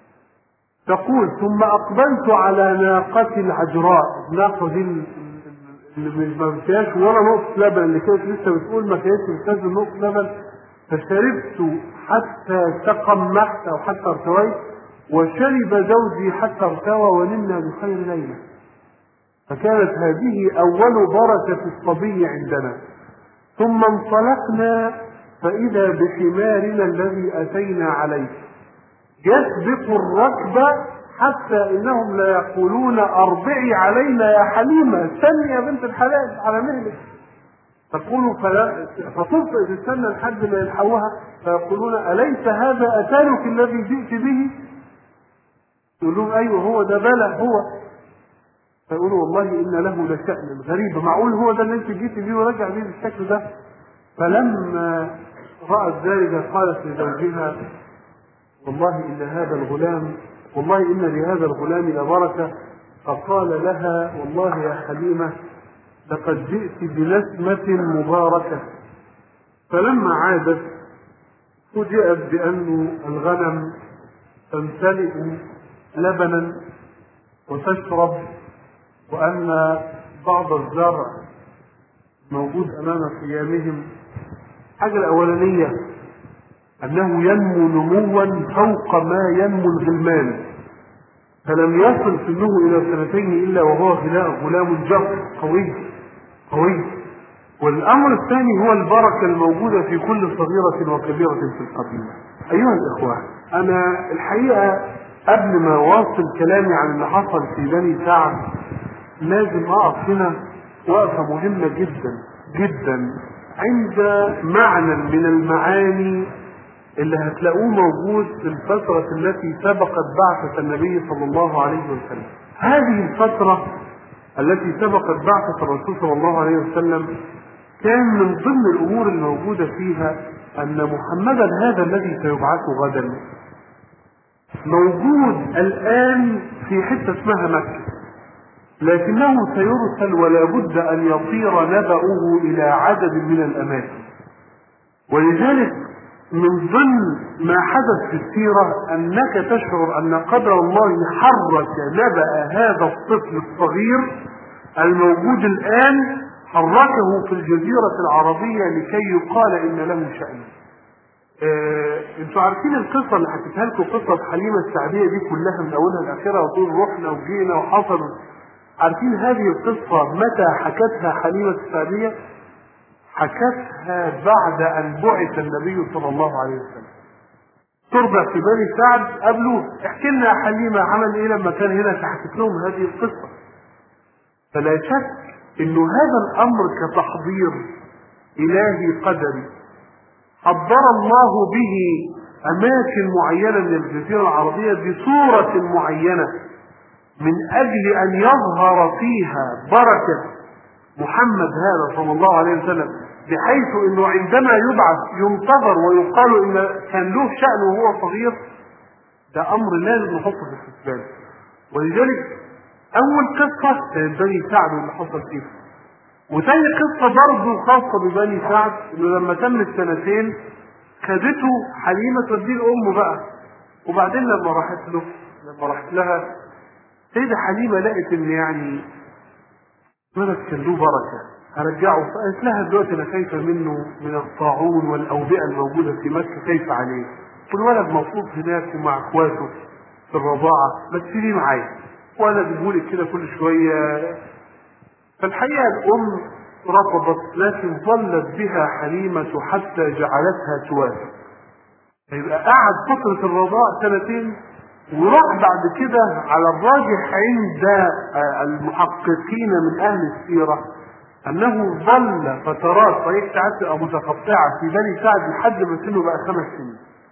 تقول ثم أقبلت على ناقة العجراء، الناقة دي اللي ما فيهاش ولا نقطة لبن، اللي كانت لسه بتقول ما كانتش بتنزل نقطة لبن، فشربت حتى تقمحت أو حتى ارتويت، وشرب زوجي حتى ارتوى، ونمنا بخير ليلة. فكانت هذه أول بركة الصبي عندنا. ثم انطلقنا فإذا بحمارنا الذي أتينا عليه يسبق الركب، حتى إنهم لا يقولون أرضعي علينا يا حليمة، استني يا بنت الحلال على مهلك. تقول فتبطئ تستنى لحد ما يلحقوها، فيقولون أليس هذا أتانك الذي جئت به؟ يقولون أيوه هو ده، بلى هو. فيقولوا والله إن له لشأن غريب، معقول هو ده اللي انت جيت بيه ورجع بيه بالشكل ده؟ فلما رأت ذلك قالت لزوجها والله إن هذا الغلام، والله إن لهذا الغلام لبركة. فقال لها والله يا حليمة لقد جئت بنسمة مباركة. فلما عادت فوجئت بأن الغنم تمتلئ لبنا وتشرب، وأن بعض الزرع موجود أمام قيامهم. الحاجة الأولانية أنه ينمو نموا فوق ما ينمو الغلمان، فلم يصل سنه إلى 2 إلا وهو غلام جف قوي. والأمر الثاني هو البركة الموجودة في كل صغيرة وكبيرة في القبيلة. أيها الإخوة، أنا الحقيقة قبل ما أواصل كلامي عن اللي حصل في بني سعد لازم أقف هنا وقفة مهمة جدا جدا عند معنى من المعاني اللي هتلاقوه موجود في الفترة التي سبقت بعثة النبي صلى الله عليه وسلم. هذه الفترة التي سبقت بعثة الرسول صلى الله عليه وسلم كان من ضمن الأمور الموجودة فيها أن محمدا هذا الذي سيبعث غدا موجود الآن في حتة اسمها مكة، لكنه سيرسل ولا بد أن يطير نبأه إلى عدد من الأماكن. ولذلك من ضمن ما حدث في السيرة أنك تشعر أن قدر الله حرك نبأ هذا الطفل الصغير الموجود الآن، حركه في الجزيرة العربية لكي يقال إن له شأن. انتوا عارفين القصة اللي حكيتها لكم، قصة حليمة السعدية دي كلها من أولها لآخرها، وطول رحنا وجينا وحصل. عارفين هذه القصة متى حكتها حليمة السعدية؟ حكتها بعد أن بعث النبي صلى الله عليه وسلم. تربع في بني سعد قبله، احكي لنا يا حليمة عمل ايه لما كان هنا، فحكت لهم هذه القصة. فلا شك انه هذا الامر كتحضير الهي قدري حضر الله به اماكن معينة من الجزيرة العربية بصورة معينة من اجل ان يظهر فيها بركة محمد هذا صلى الله عليه وسلم بحيث انه عندما يبعث ينتظر ويقال ان كان له شأن وهو صغير، ده امر لازم نحطه في الحسبان. ولذلك اول قصة كانت بني سعد اللي حصل فيه، وثاني قصة برضه خاصة ببني سعد، انه لما تم السنتين خدته حليمة توديه لأمه بقى. وبعدين لما راحت لها سيدة حليمة لقت ان يعني ولد كان له بركة هرجعه، فقالت لها دلوقتي انا خايفة منه من الطاعون والأوبئة الموجودة في مكة، خايفة عليه، والولد مبسوط هناك ومع اخواته في الرضاعة، ما تسيبيه معايا وانا اجيبهولك كده كل شوية. فالحقيقة الأم رفضت، لكن ظلت بها حليمة حتى جعلتها توافق. فيبقى قعد فترة الرضاع سنتين، وراح بعد كده على الراجح عند المحققين من أهل السيرة أنه ظل فترات صحيح ساعات تبقى متقطعة في بني سعد لحد ما سنه بقى 5 سنين.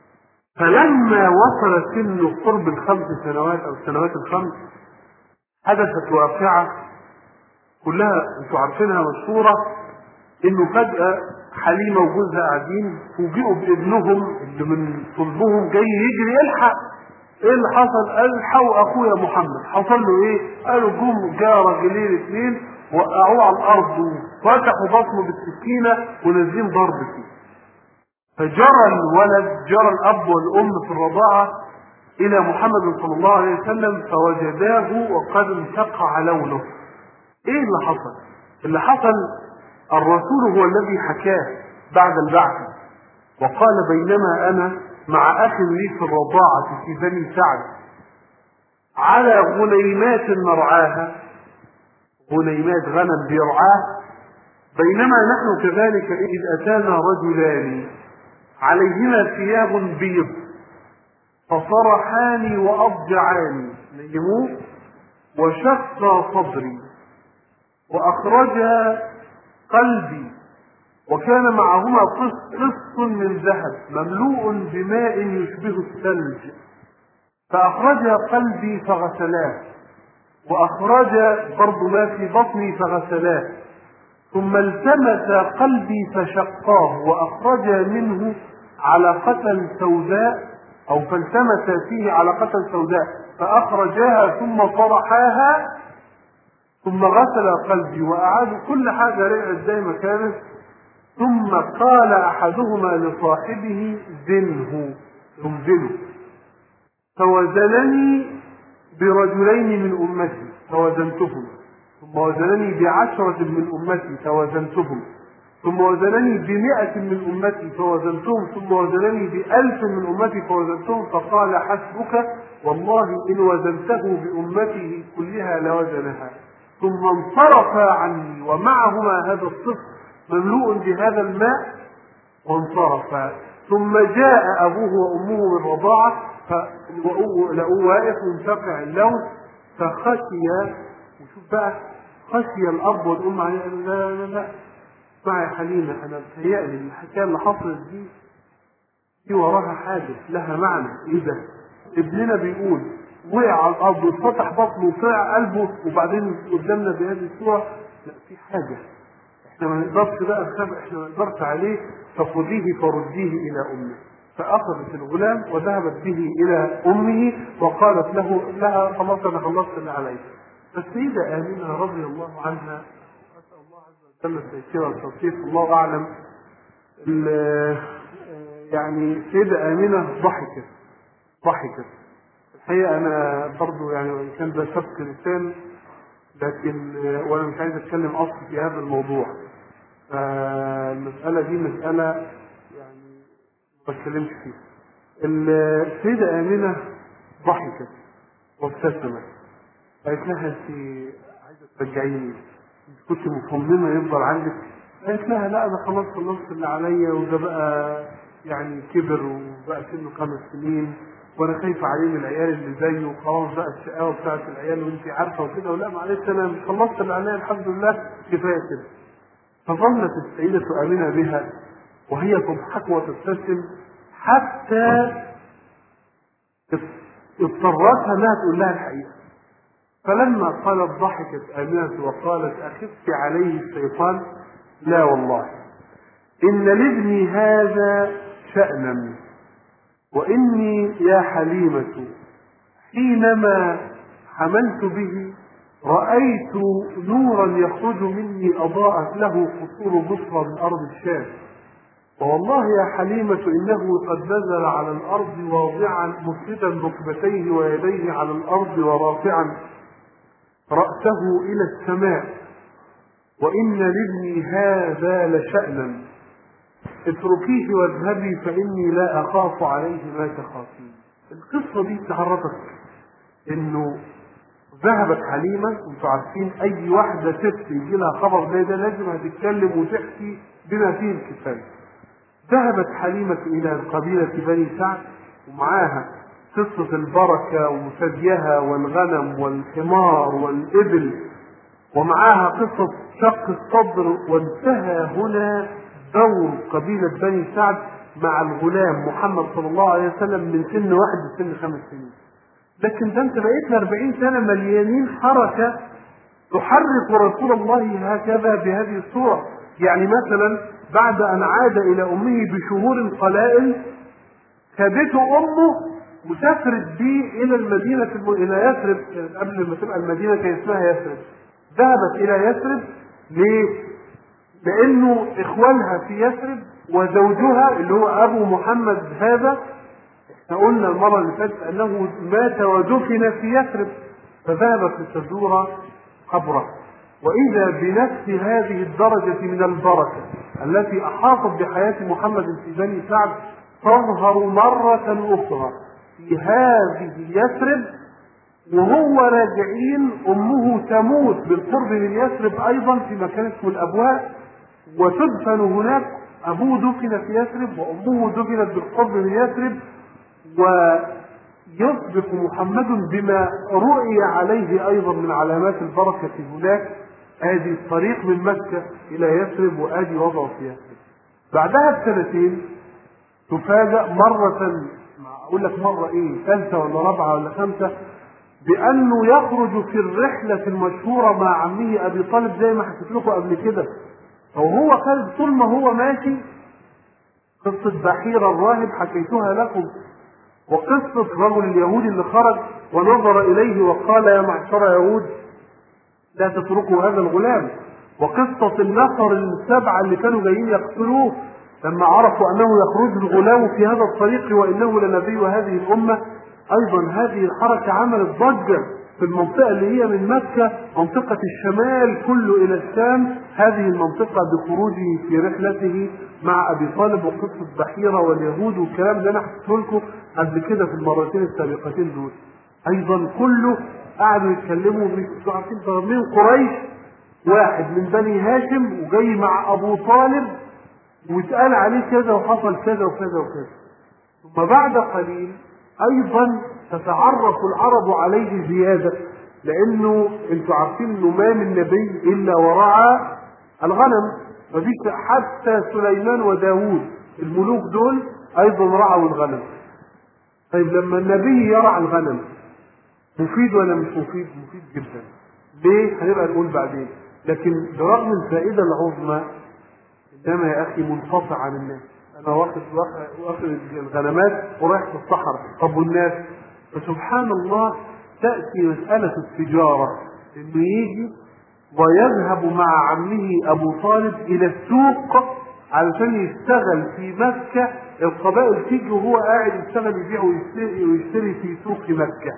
فلما وصل سنه قرب ال5 سنوات أو السنوات ال5 حدثت واقعة كلها انتوا عارفينها مشهورة، انه فجأة حليمة وجوزها قاعدين فوجئوا بابنهم اللي من صلبهم جاي يجري يلحق. ايه اللي حصل؟ قال الحقوا اخويا محمد. حصل له ايه؟ قالوا جم جاء راجلين 2 وقعوه على الارض وفتحوا بطنه بالسكينة ونازلين ضرب فيه. فجرى الولد، جرى الاب والام في الرضاعة الى محمد صلى الله عليه وسلم فوجداه وقد انتقع لونه. ايه اللي حصل؟ اللي حصل الرسول هو الذي حكاه بعد البعث، وقال بينما انا مع اخ لي في الرضاعة في بني سعد على غنيمات نرعاها، غنيمات غنم بيرعاه، بينما نحن كذلك اذ اتانا رجلان عليهما ثياب بيض فصرحاني واضجعاني نيموه وشق صدري وأخرجا قلبي، وكان معهما قسط من ذهب مملوء بماء يشبه الثلج، فأخرجا قلبي فغسلاه، وأخرجا برضو ما في بطني فغسلاه، ثم التمس قلبي فشقاه وأخرجا منه علقة سوداء، أو فالتمس فيه علقة سوداء فأخرجاها ثم طرحاها، ثم غسل قلبي وأعادوا كل حاجة رجعت زي ما كانت. ثم قال أحدهما لصاحبه زنه، انزله، فوزنني برجلين من أمتي فوزنتهم، ثم وزنني ب10 من أمتي فوزنتهم، ثم وزنني ب100 من أمتي فوزنتهم، ثم وزنني ب1000 من أمتي فوزنتهم، فقال حسبك والله إن وزنته بأمته كلها لوزنها. ثم انصرفا عني ومعهما هذا الصف مملوء بهذا الماء وانصرفا. ثم جاء أبوه وأمه من رضاعة فلقوه واقف منتقع اللون فخشي، وشوف بقى خشي الأب والأم عليه، قالوا لا لا لا اسمعي يا حليمة، أنا بتهيألي الحكاية اللي حصلت دي وراها حاجة لها معنى. إيه ده؟ ابننا بيقول وقع على الارض وفتح بطنه وطلع قلبه وبعدين قدامنا بهذه الصوره، لا في حاجه احنا ما نقدرش بقى نخاف، احنا ما نقدرش عليه، فخذيه فرديه الى امه. فاخذت الغلام وذهبت به الى امه وقالت لها خلاص انا خلصت اللي علي. فالسيده امنه رضي الله عنها، اسال الله عز وجل التيسير والتوفيق، الله اعلم، يعني السيده امنه ضحكت. الحقيقة أنا برضو يعني وإن كان ده سبق لسان، لكن وأنا مش عايز أتكلم أصلا في هذا الموضوع. المسألة دي مسألة يعني ما بتكلمش فيها. السيدة آمنة ضحكت وابتسمت، قالت لها أنت عايزة ترجعيني؟ كنت مصممة يفضل عندك؟ قالت لها لا أنا خلاص خلصت اللي عليا، وده بقى يعني كبر وبقى سنه 5 سنين وانا خايفه عليه من العيال اللي زيه، وخلاص بقى الشقاوه بتاعت العيال وانت عارفه وكده، ولا معلش انا مش خلصت اللي عليا الحمد لله كفايه كده. فظلت السيده امنه بها وهي تضحك وتبتسم حتى اضطرتها انها تقول لها الحقيقه. فلما ضحكت امنه وقالت اخفت عليه الشيطان؟ لا والله إن لابني هذا شأنا، وإني يا حليمة حينما حملت به رأيت نورا يخرج مني أضاءت له قصور بصرى من أرض الشام، والله يا حليمة إنه قد نزل على الأرض واضعا مسندا ركبتيه ويديه على الأرض ورافعا رأسه إلى السماء، وإن لابني هذا لشأنا، اتركيه واذهبي فإني لا أخاف عليه ما تخافين. القصة دي تعرفك إنه ذهبت حليمة، وانتوا عارفين أي واحدة ست يجي لها خبر زي ده لازم هتتكلم وتحكي بما فيه الكفاية. ذهبت حليمة إلى قبيلة بني سعد ومعاها قصة البركة وثديها والغنم والحمار والإبل، ومعاها قصة شق الصدر. وانتهى هنا دور قبيلة بني سعد مع الغلام محمد صلى الله عليه وسلم من سن 1 لسن 5 سنين. لكن ده انت بقيت 40 سنة مليانين حركة تحرك رسول الله هكذا بهذه الصورة. يعني مثلا بعد أن عاد إلى أمه بشهور قلائل خدته أمه وسافرت بيه إلى المدينة إلى يثرب. قبل ما تبقى المدينة كان اسمها يثرب. ذهبت إلى يثرب ليه؟ لأنه إخوانها في يثرب وزوجها اللي هو أبو محمد هذا، احنا قلنا المرة اللي فاتت أنه مات ودفن في يثرب، فذهبت لتزور قبره. وإذا بنفس هذه الدرجة من البركة التي أحاطت بحياة محمد في بني سعد تظهر مرة أخرى في هذه يثرب. وهو راجعين أمه تموت بالقرب من يثرب أيضا في مكان اسمه الأبواء، وتدفن هناك. أبوه دفن في يثرب وأمه دفنت بالقرب من يثرب، ويصبح محمد بما رؤي عليه أيضا من علامات البركة هناك. آدي الطريق من مكة إلى يثرب وآدي وضعه في يثرب. بعدها بسنتين تفاجأ مرة، أقول لك مرة إيه، ثالثة ولا رابعة ولا خمسة، بأنه يخرج في الرحلة المشهورة مع عمه أبي طالب زي ما حكيت لكم قبل كده. وهو خارج طول ما هو ماشي قصة بحيرة الراهب حكيتها لكم، وقصة رجل اليهودي اللي خرج ونظر إليه وقال يا معشر يهود لا تتركوا هذا الغلام، وقصة النفر 7 اللي كانوا جايين يقتلوه لما عرفوا أنه يخرج الغلام في هذا الطريق وإنه لنبي هذه الأمة. أيضا هذه الحركة عملت ضجة في المنطقة اللي هي من مكة، منطقة الشمال كله إلى الشام، هذه المنطقة بخروجه في رحلته مع أبي طالب وقصة بحيرة واليهود والكلام ده أنا حكيته لكم قبل كده في المرتين السابقتين دول. أيضا كله قعدوا يتكلموا من قريش، واحد من بني هاشم وجاي مع أبو طالب واتقال عليه كذا وحصل كذا وكذا وكذا. ثم بعد قليل أيضا تتعرف العرب عليه زيادة، لأنه انتوا عارفين إنه ما من نبي إلا ورعى الغنم، مفيش حتى سليمان وداوود الملوك دول أيضا رعوا الغنم. طيب لما النبي يرعى الغنم مفيد ولا مش مفيد؟ مفيد جدا. ليه؟ هنبقى نقول بعدين. لكن برغم الفائدة العظمى إنما يا أخي منقطع عن الناس. أنا واخد الغنمات ورايح في الصحراء، طب والناس؟ فسبحان الله تأتي مسألة التجارة إنه يجي ويذهب مع عمه أبو طالب إلى السوق علشان يشتغل في مكة. القبائل تيجي وهو قاعد يشتغل يبيع ويشتري في سوق مكة.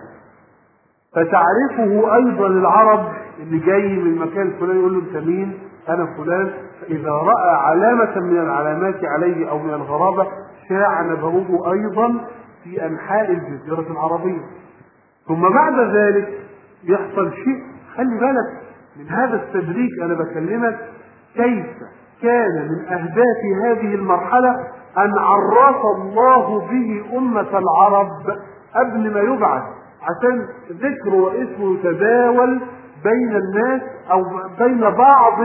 فتعرفه أيضا العرب اللي جاي من المكان الفلاني يقول له أنت مين؟ أنا فلان. فإذا رأى علامة من العلامات عليه أو من الغرابة شاع نبره أيضا في أنحاء الجزيرة العربية. ثم بعد ذلك يحصل شيء، خلي بالك من هذا التدريج. أنا بكلمك كيف كان من أهداف هذه المرحلة أن عرف الله به أمة العرب قبل ما يبعث، عشان ذكره واسمه يتداول بين الناس أو بين بعض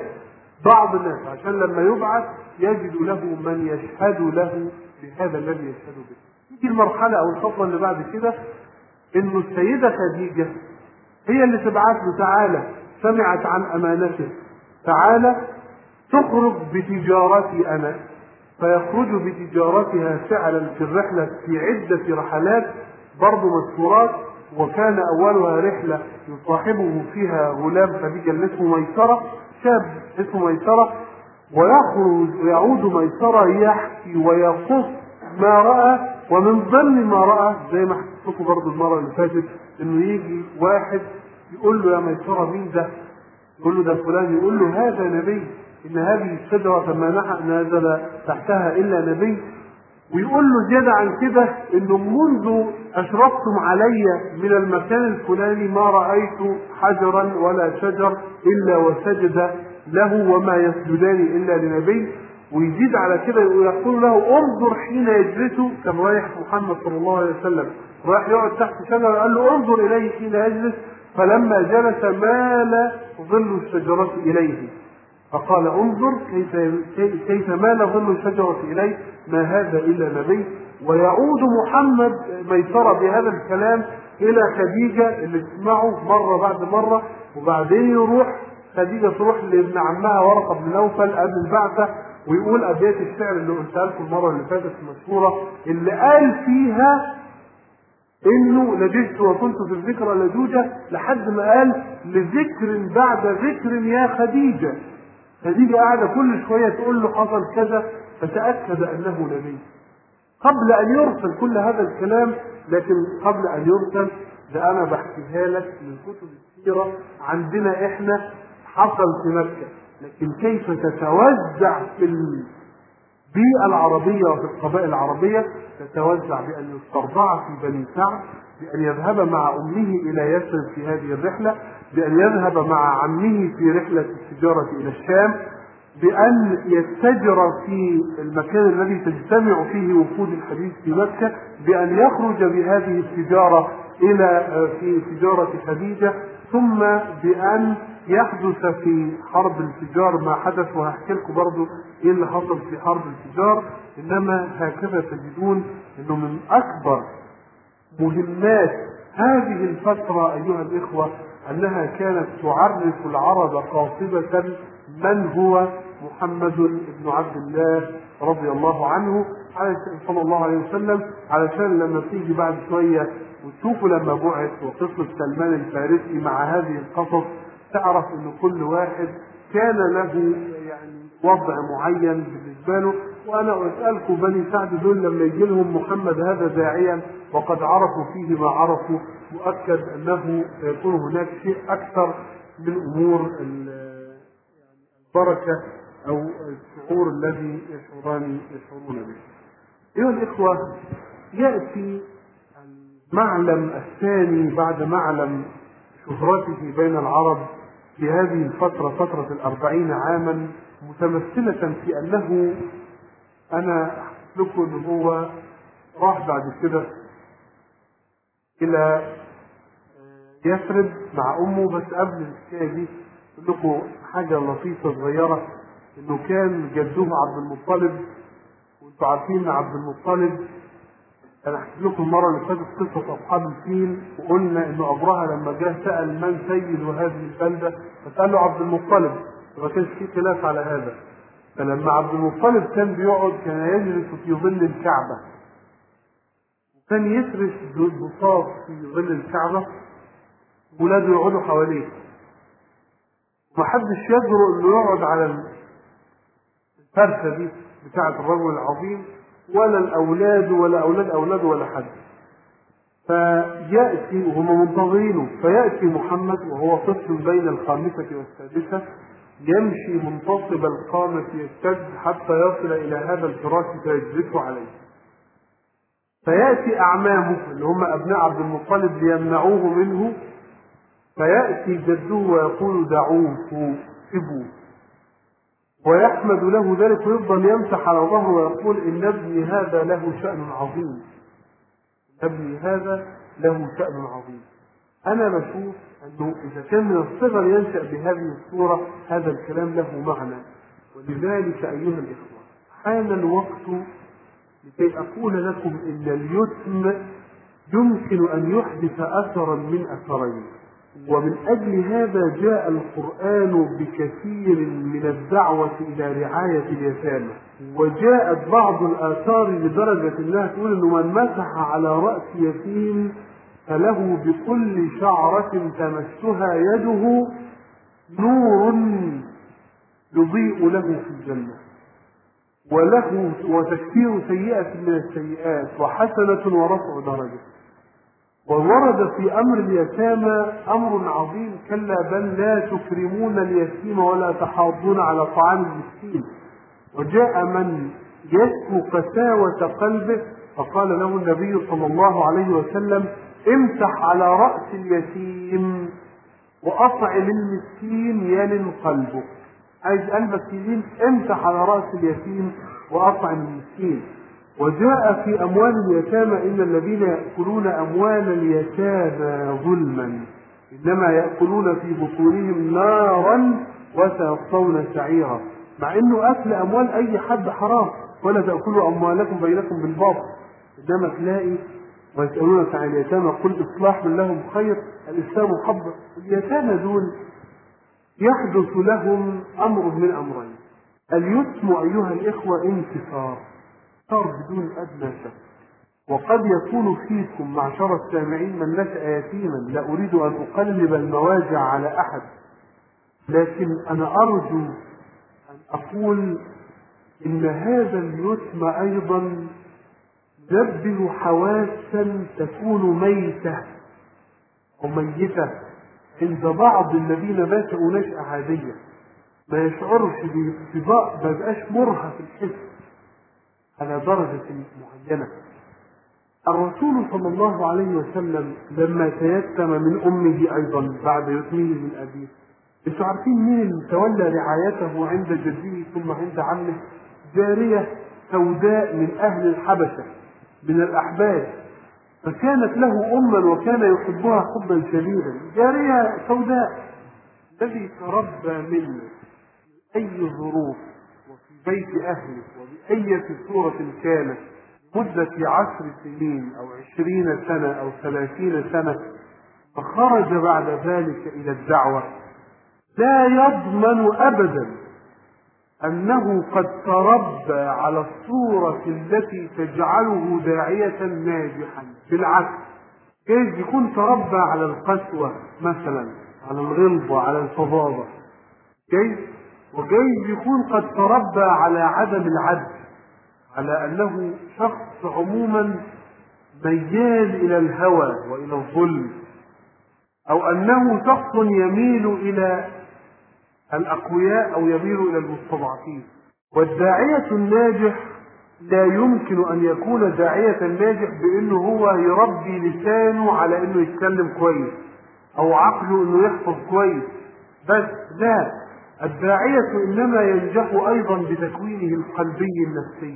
الناس عشان لما يبعث يجد له من يشهد له بهذا الذي يشهد به. تيجي المرحلة أو الخطوة اللي بعد كده إنه السيدة خديجة هي اللي تبعث له، تعالى، سمعت عن أمانته، تعالى تخرج بتجارتي أنا، فيخرج بتجارتها فعلا في الرحلة في عدة رحلات برضه مذكورات. وكان أولها رحلة يصاحبه فيها غلام خديجة اللي اسمه ميسرة، شاب اسمه ميسرة، ويعود ميسرة يحكي ويقص ما رأى. ومن ضمن ما رأى زي ما حكيت لكم برضه المرة اللي فاتت إنه يجي واحد يقول له يا ميسرة مين ده؟ يقول له ده فلان. يقول له هذا نبي، إن هذه الشجرة ما نزل تحتها إلا نبي. ويقول له زيادة عن كده إنه منذ أشرفتم علي من المكان الفلاني ما رأيت حجرا ولا شجر إلا وسجد له وما يسجدان إلا لنبي. ويزيد على كده ويقول له انظر حين يجلس. كان رايح محمد صلى الله عليه وسلم رايح يقعد تحت شجرة، قال له انظر إليه حين يجلس، فلما جلس مال ظل الشجرة إليه، فقال انظر كيف مال ظل الشجرة إليه، ما هذا إلا نبي. ويعود محمد ميسرة بهذا الكلام إلى خديجة اللي تسمعه مرة بعد مرة. وبعدين يروح خديجة تروح لابن عمها ورقة بن نوفل قبل البعثة ويقول أبيات الشعر اللي قلتها لكم المرة اللي فاتت المشهورة، اللي قال فيها إنه لجئت وكنت في الذكرى لجوجة، لحد ما قال لذكر بعد ذكر يا خديجة. خديجة قاعدة كل شوية تقول له حصل كذا، فتأكد أنه نبي قبل أن يرسل كل هذا الكلام. لكن قبل أن يرسل ده أنا بحكيها لك من كتب السيرة عندنا إحنا حصل في مكة، لكن كيف تتوزع في البيئة العربية وفي القبائل العربية. تتوزع بأن يسترضع في بني سعد، بأن يذهب مع أمه إلى يثرب في هذه الرحلة، بأن يذهب مع عمه في رحلة التجارة إلى الشام، بأن يتجر في المكان الذي تجتمع فيه وفود الحديث في مكة، بأن يخرج بهذه التجارة إلى في تجارة خديجة، ثم بأن يحدث في حرب التجار ما حدث. وهحكي لكم برضه ايه اللي حصل في حرب التجار. انما هكذا تجدون انه من اكبر مهمات هذه الفترة أيها الإخوة أنها كانت تعرف العرب قاطبة من هو محمد بن عبد الله رضي الله عنه صلى الله عليه وسلم، علشان لما تيجي بعد شوية وتشوفوا لما بعث وقصة سلمان الفارسي مع هذه القصص تعرف أن كل واحد كان له يعني وضع معين بالنسبة له. وأنا أسألكم بني سعد دول لما يجي لهم محمد هذا داعيا وقد عرفوا فيه ما عرفوا، مؤكد أنه سيكون هناك شيء أكثر من أمور البركة أو الشعور الذي يشعرون به. أيها الإخوة، يأتي المعلم الثاني بعد معلم شهرته بين العرب في هذه الفترة، فترة 40 عاما، متمثلة في أنه أنا أحكي أنه هو راح بعد كده إلى يثرب مع أمه. بس قبل الحكاية دي أقول لكم حاجة لطيفة صغيرة، إنه كان جده عبد المطلب، وأنتم عارفين إن عبد المطلب أنا حكيت لكم المرة اللي فاتت قصة أصحاب الفيل، وقلنا إنه أبرهة لما جه سأل من سيد هذه البلدة فسأل له عبد المطلب، وما كانش في خلاف على هذا. فلما عبد المطلب كان بيقعد كان يجلس في ظل الكعبة، وكان يفرش بساط في ظل الكعبة، ولاده يقعدوا حواليه، ومحدش يجرؤ إنه يقعد على الفرشة دي بتاعة الرجل العظيم، ولا الأولاد ولا أولاد أولاده ولا حد. فيأتي وهم منتظرينه، فيأتي محمد وهو طفل بين الخامسة والسادسة، يمشي منتصب القامة يشتد حتى يصل إلى هذا الفراش فيجلس عليه. فيأتي أعمامه اللي هم أبناء عبد المطلب ليمنعوه منه، فيأتي جده ويقول دعوه سيبوه، ويحمد له ذلك ويفضل يمسح على ظهره ويقول إن ابني هذا له شأن عظيم، ابني هذا له شأن عظيم. أنا بشوف أنه إذا كان من الصغر ينشأ بهذه الصورة هذا الكلام له معنى. ولذلك أيها الإخوة حان الوقت لكي أقول لكم إن اليتم يمكن أن يحدث أثرا من أثرين. ومن أجل هذا جاء القرآن بكثير من الدعوة إلى رعاية اليتامى. وجاءت بعض الآثار لدرجة أنها تقول أنه من مسح على رأس يتيم فله بكل شعرة تمسها يده نور يضيء له في الجنة، وله وتكفير سيئة من السيئات، وحسنة ورفع درجة. وورد في أمر اليتامى أمر عظيم: كلا بل لا تكرمون اليتيم ولا تحاضون على طعام المسكين. وجاء من يشكو قساوة قلبه فقال له النبي صلى الله عليه وسلم: امسح على رأس اليتيم وأطعم المسكين يلن قلبه. عايز قلبك يلين، امسح على رأس اليتيم وأطعم المسكين. وجاء في أموال اليتامى: إن الذين يأكلون أموال اليتامى ظلما إنما يأكلون في بطونهم نارا وسيصلون سعيرا. مع إنه أكل أموال أي حد حرام، ولا تأكلوا أموالكم بينكم بالباطل. إنما تلاقي ويسألونك عن اليتامى قل إصلاح لهم خير، الإسلام حب اليتامى دول يحدث لهم أمر من أمرين: اليتم أيها الإخوة انتصار بدون أدنى شك. وقد يكون فيكم معشر السامعين من نشأ يتيما، لا أريد أن أقلب المواجع على أحد، لكن أنا أرجو أن أقول إن هذا اليتم أيضا ينبه حواسا تكون ميتة وميتة عند بعض الذين نشأوا نشأة عادية، ما يشعرش بانتباه، ما بقاش مرهف الحس على درجة معينة. الرسول صلى الله عليه وسلم لما تيتم من أمه أيضا بعد يتمه من أبيه، انتوا عارفين مين اللي تولى رعايته عند جده ثم عند عمه؟ جارية سوداء من أهل الحبشة من الأحباش، فكانت له أما وكان يحبها حبا شديدا. جارية سوداء الذي تربى منه أي ظروف وفي بيت أهله وبأية صورة كانت مدة 10 سنين أو 20 سنة أو 30 سنة، فخرج بعد ذلك إلى الدعوة، لا يضمن أبدا أنه قد تربى على الصورة التي تجعله داعية ناجحا. بالعكس، كيف يكون تربى على القسوة مثلا، على الغلظة، على الفظاظة، كيف وكيف يكون قد تربى على عدم العدل، على أنه شخص عموما ميال إلى الهوى وإلى الظلم، أو أنه شخص يميل إلى الأقوياء أو يميل إلى المستضعفين. والداعية الناجح لا يمكن أن يكون داعية ناجح بأنه هو يربي لسانه على أنه يتكلم كويس أو عقله أنه يحفظ كويس بس، لا، الداعية إنما ينجح أيضا بتكوينه القلبي النفسي.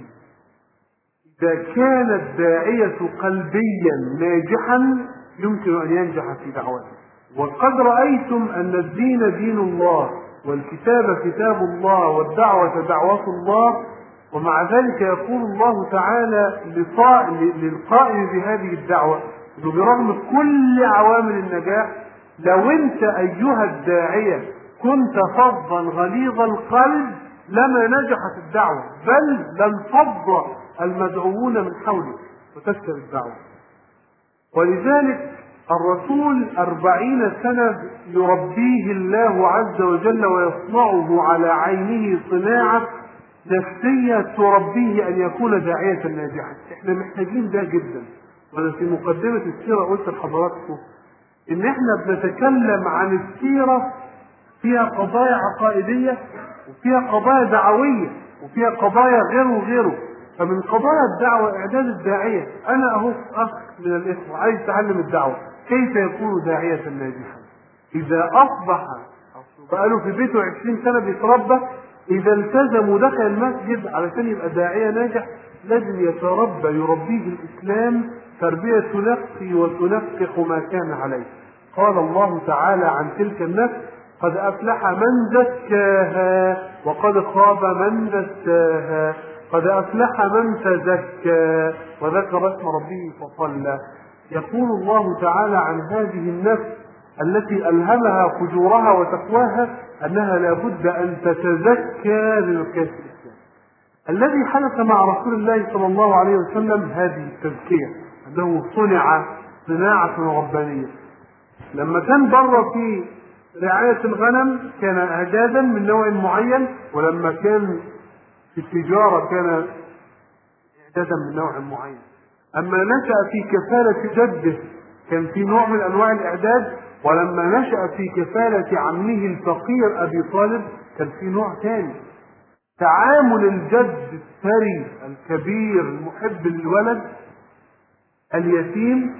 إذا كان الداعية قلبيا ناجحا يمكن أن ينجح في دعوته. وقد رأيتم أن الدين دين الله، والكتاب كتاب الله، والدعوة دعوة الله، ومع ذلك يقول الله تعالى للقائم بهذه الدعوة أنه برغم كل عوامل النجاح، لو أنت أيها الداعية كنت فظا غليظ القلب لما نجحت الدعوة، بل لانفض المدعوون من حولك وتفشل الدعوة. ولذلك الرسول 40 سنة يربيه الله عز وجل ويصنعه على عينه صناعة نفسية تربيه أن يكون داعية ناجحا. احنا محتاجين ده جدا. وانا في مقدمة السيرة قلت لحضراتكم ان احنا بنتكلم عن السيرة فيها قضايا عقائدية وفيها قضايا دعوية وفيها قضايا غيره وغيره. فمن قضايا الدعوة إعداد الداعية. أنا أهو أخ من الإخوة عايز تعلم الدعوة، كيف يكون داعية ناجحا؟ إذا أصبح بقاله في بيته 20 سنة بيتربى، إذا التزم ودخل المسجد علشان يبقى داعية ناجح لازم يتربى، يربيه الإسلام تربية تنقي وتنقح ما كان عليه. قال الله تعالى عن تلك النفس: قد أفلح من زكاها وقد خاب من دساها. قد أفلح من تزكى وذكر اسم ربه فصلى. يقول الله تعالى عن هذه النفس: التي ألهمها فجورها وتقواها أنها لابد أن تتزكى للكاس الإسلام. الذي حدث مع رسول الله صلى الله عليه وسلم هذه التزكية، أنه صنع صناعة ربانية. لما كان بره في رعاية الغنم كان إعدادا من نوع معين، ولما كان في التجارة كان إعدادا من نوع معين. أما نشأ في كفالة جده كان في نوع من أنواع الإعداد، ولما نشأ في كفالة عمه الفقير أبي طالب كان في نوع ثاني. تعامل الجد الثري الكبير المحب للولد اليتيم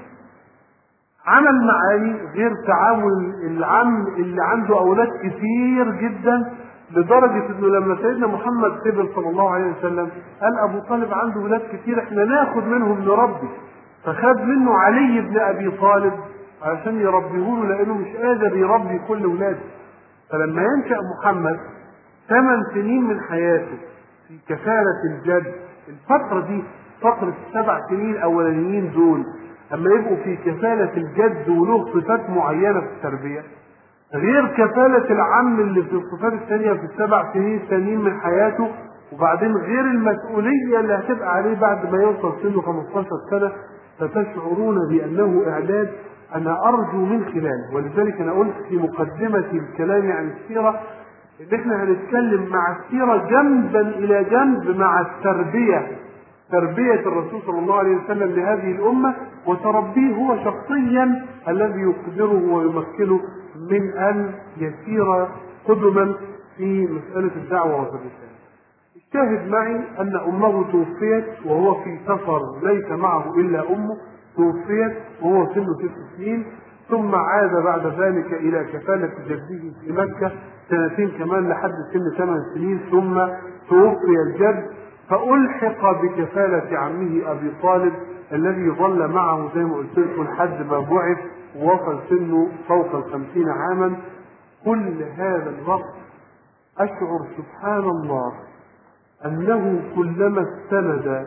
عمل معاني غير تعامل العم اللي عنده أولاد كثير جدا، لدرجة انه لما سيدنا محمد كبر صلى الله عليه وسلم قال ابو طالب عنده ولاد كثير احنا ناخد منهم نربي، فخد منه علي بن ابي طالب علشان يربيه لانه مش قادر يربي كل ولاده. فلما ينشأ محمد 8 سنين من حياته في كفالة الجد، الفترة دي فترة 7 سنين الاولانيين دول اما يبقوا في كفالة الجد وله صفات معينة في التربية، غير كفالة العم اللي في الصفات الثانية في ال7 سنين الثانيين من حياته، وبعدين غير المسؤولية اللي هتبقى عليه بعد ما يوصل سنه 15 سنة، فتشعرون بأنه إعداد. أنا أرجو من خلاله، ولذلك أنا قلت في مقدمة الكلام عن السيرة إن إحنا هنتكلم مع السيرة جنبا إلى جنب مع التربية، تربية الرسول صلى الله عليه وسلم لهذه الأمة، وتربيه هو شخصيا الذي يقدره ويمكنه من أن يسير قدما في مسألة الدعوة والرسالة. الشاهد معي أن أمه توفيت وهو في سفر ليس معه إلا أمه، توفيت وهو سنه 6 سنين، ثم عاد بعد ذلك إلى كفالة جده في مكة 2 سنين كمان لحد سن 8 سنين، ثم توفي الجد فألحق بكفالة عمه أبي طالب الذي ظل معه زي ما قلت لكم لحد ما بعث ووصل سنه فوق 50 عاما. كل هذا الوقت أشعر سبحان الله أنه كلما استند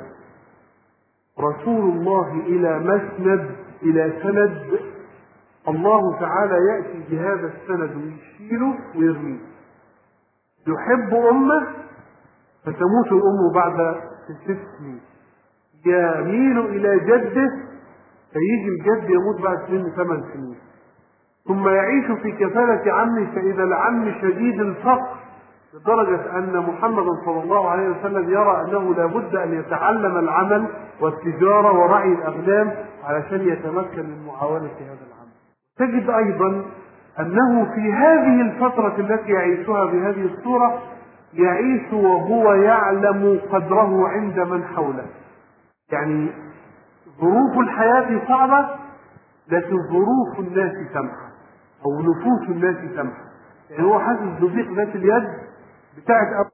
رسول الله إلى مسند إلى سند، الله تعالى يأتي بهذا السند ويشيله ويرميه. يحب أمه فتموت الأم بعد 6 سنين، يميل إلى جده فيجي الجد يموت بعد سن 8 سنين، ثم يعيش في كفالة عمه فإذا العم شديد الفقر لدرجة أن محمد صلى الله عليه وسلم يرى أنه لابد أن يتعلم العمل والتجارة ورعي الأغنام علشان يتمكن من معاونة هذا العمل. تجد أيضا أنه في هذه الفترة التي يعيشها بهذه الصورة يعيش وهو يعلم قدره عند من حوله. يعني ظروف الحياة صعبة لكن ظروف الناس سمحة أو نفوس الناس سمحة. يعني هو حاسس بضيق ذات اليد بتاعت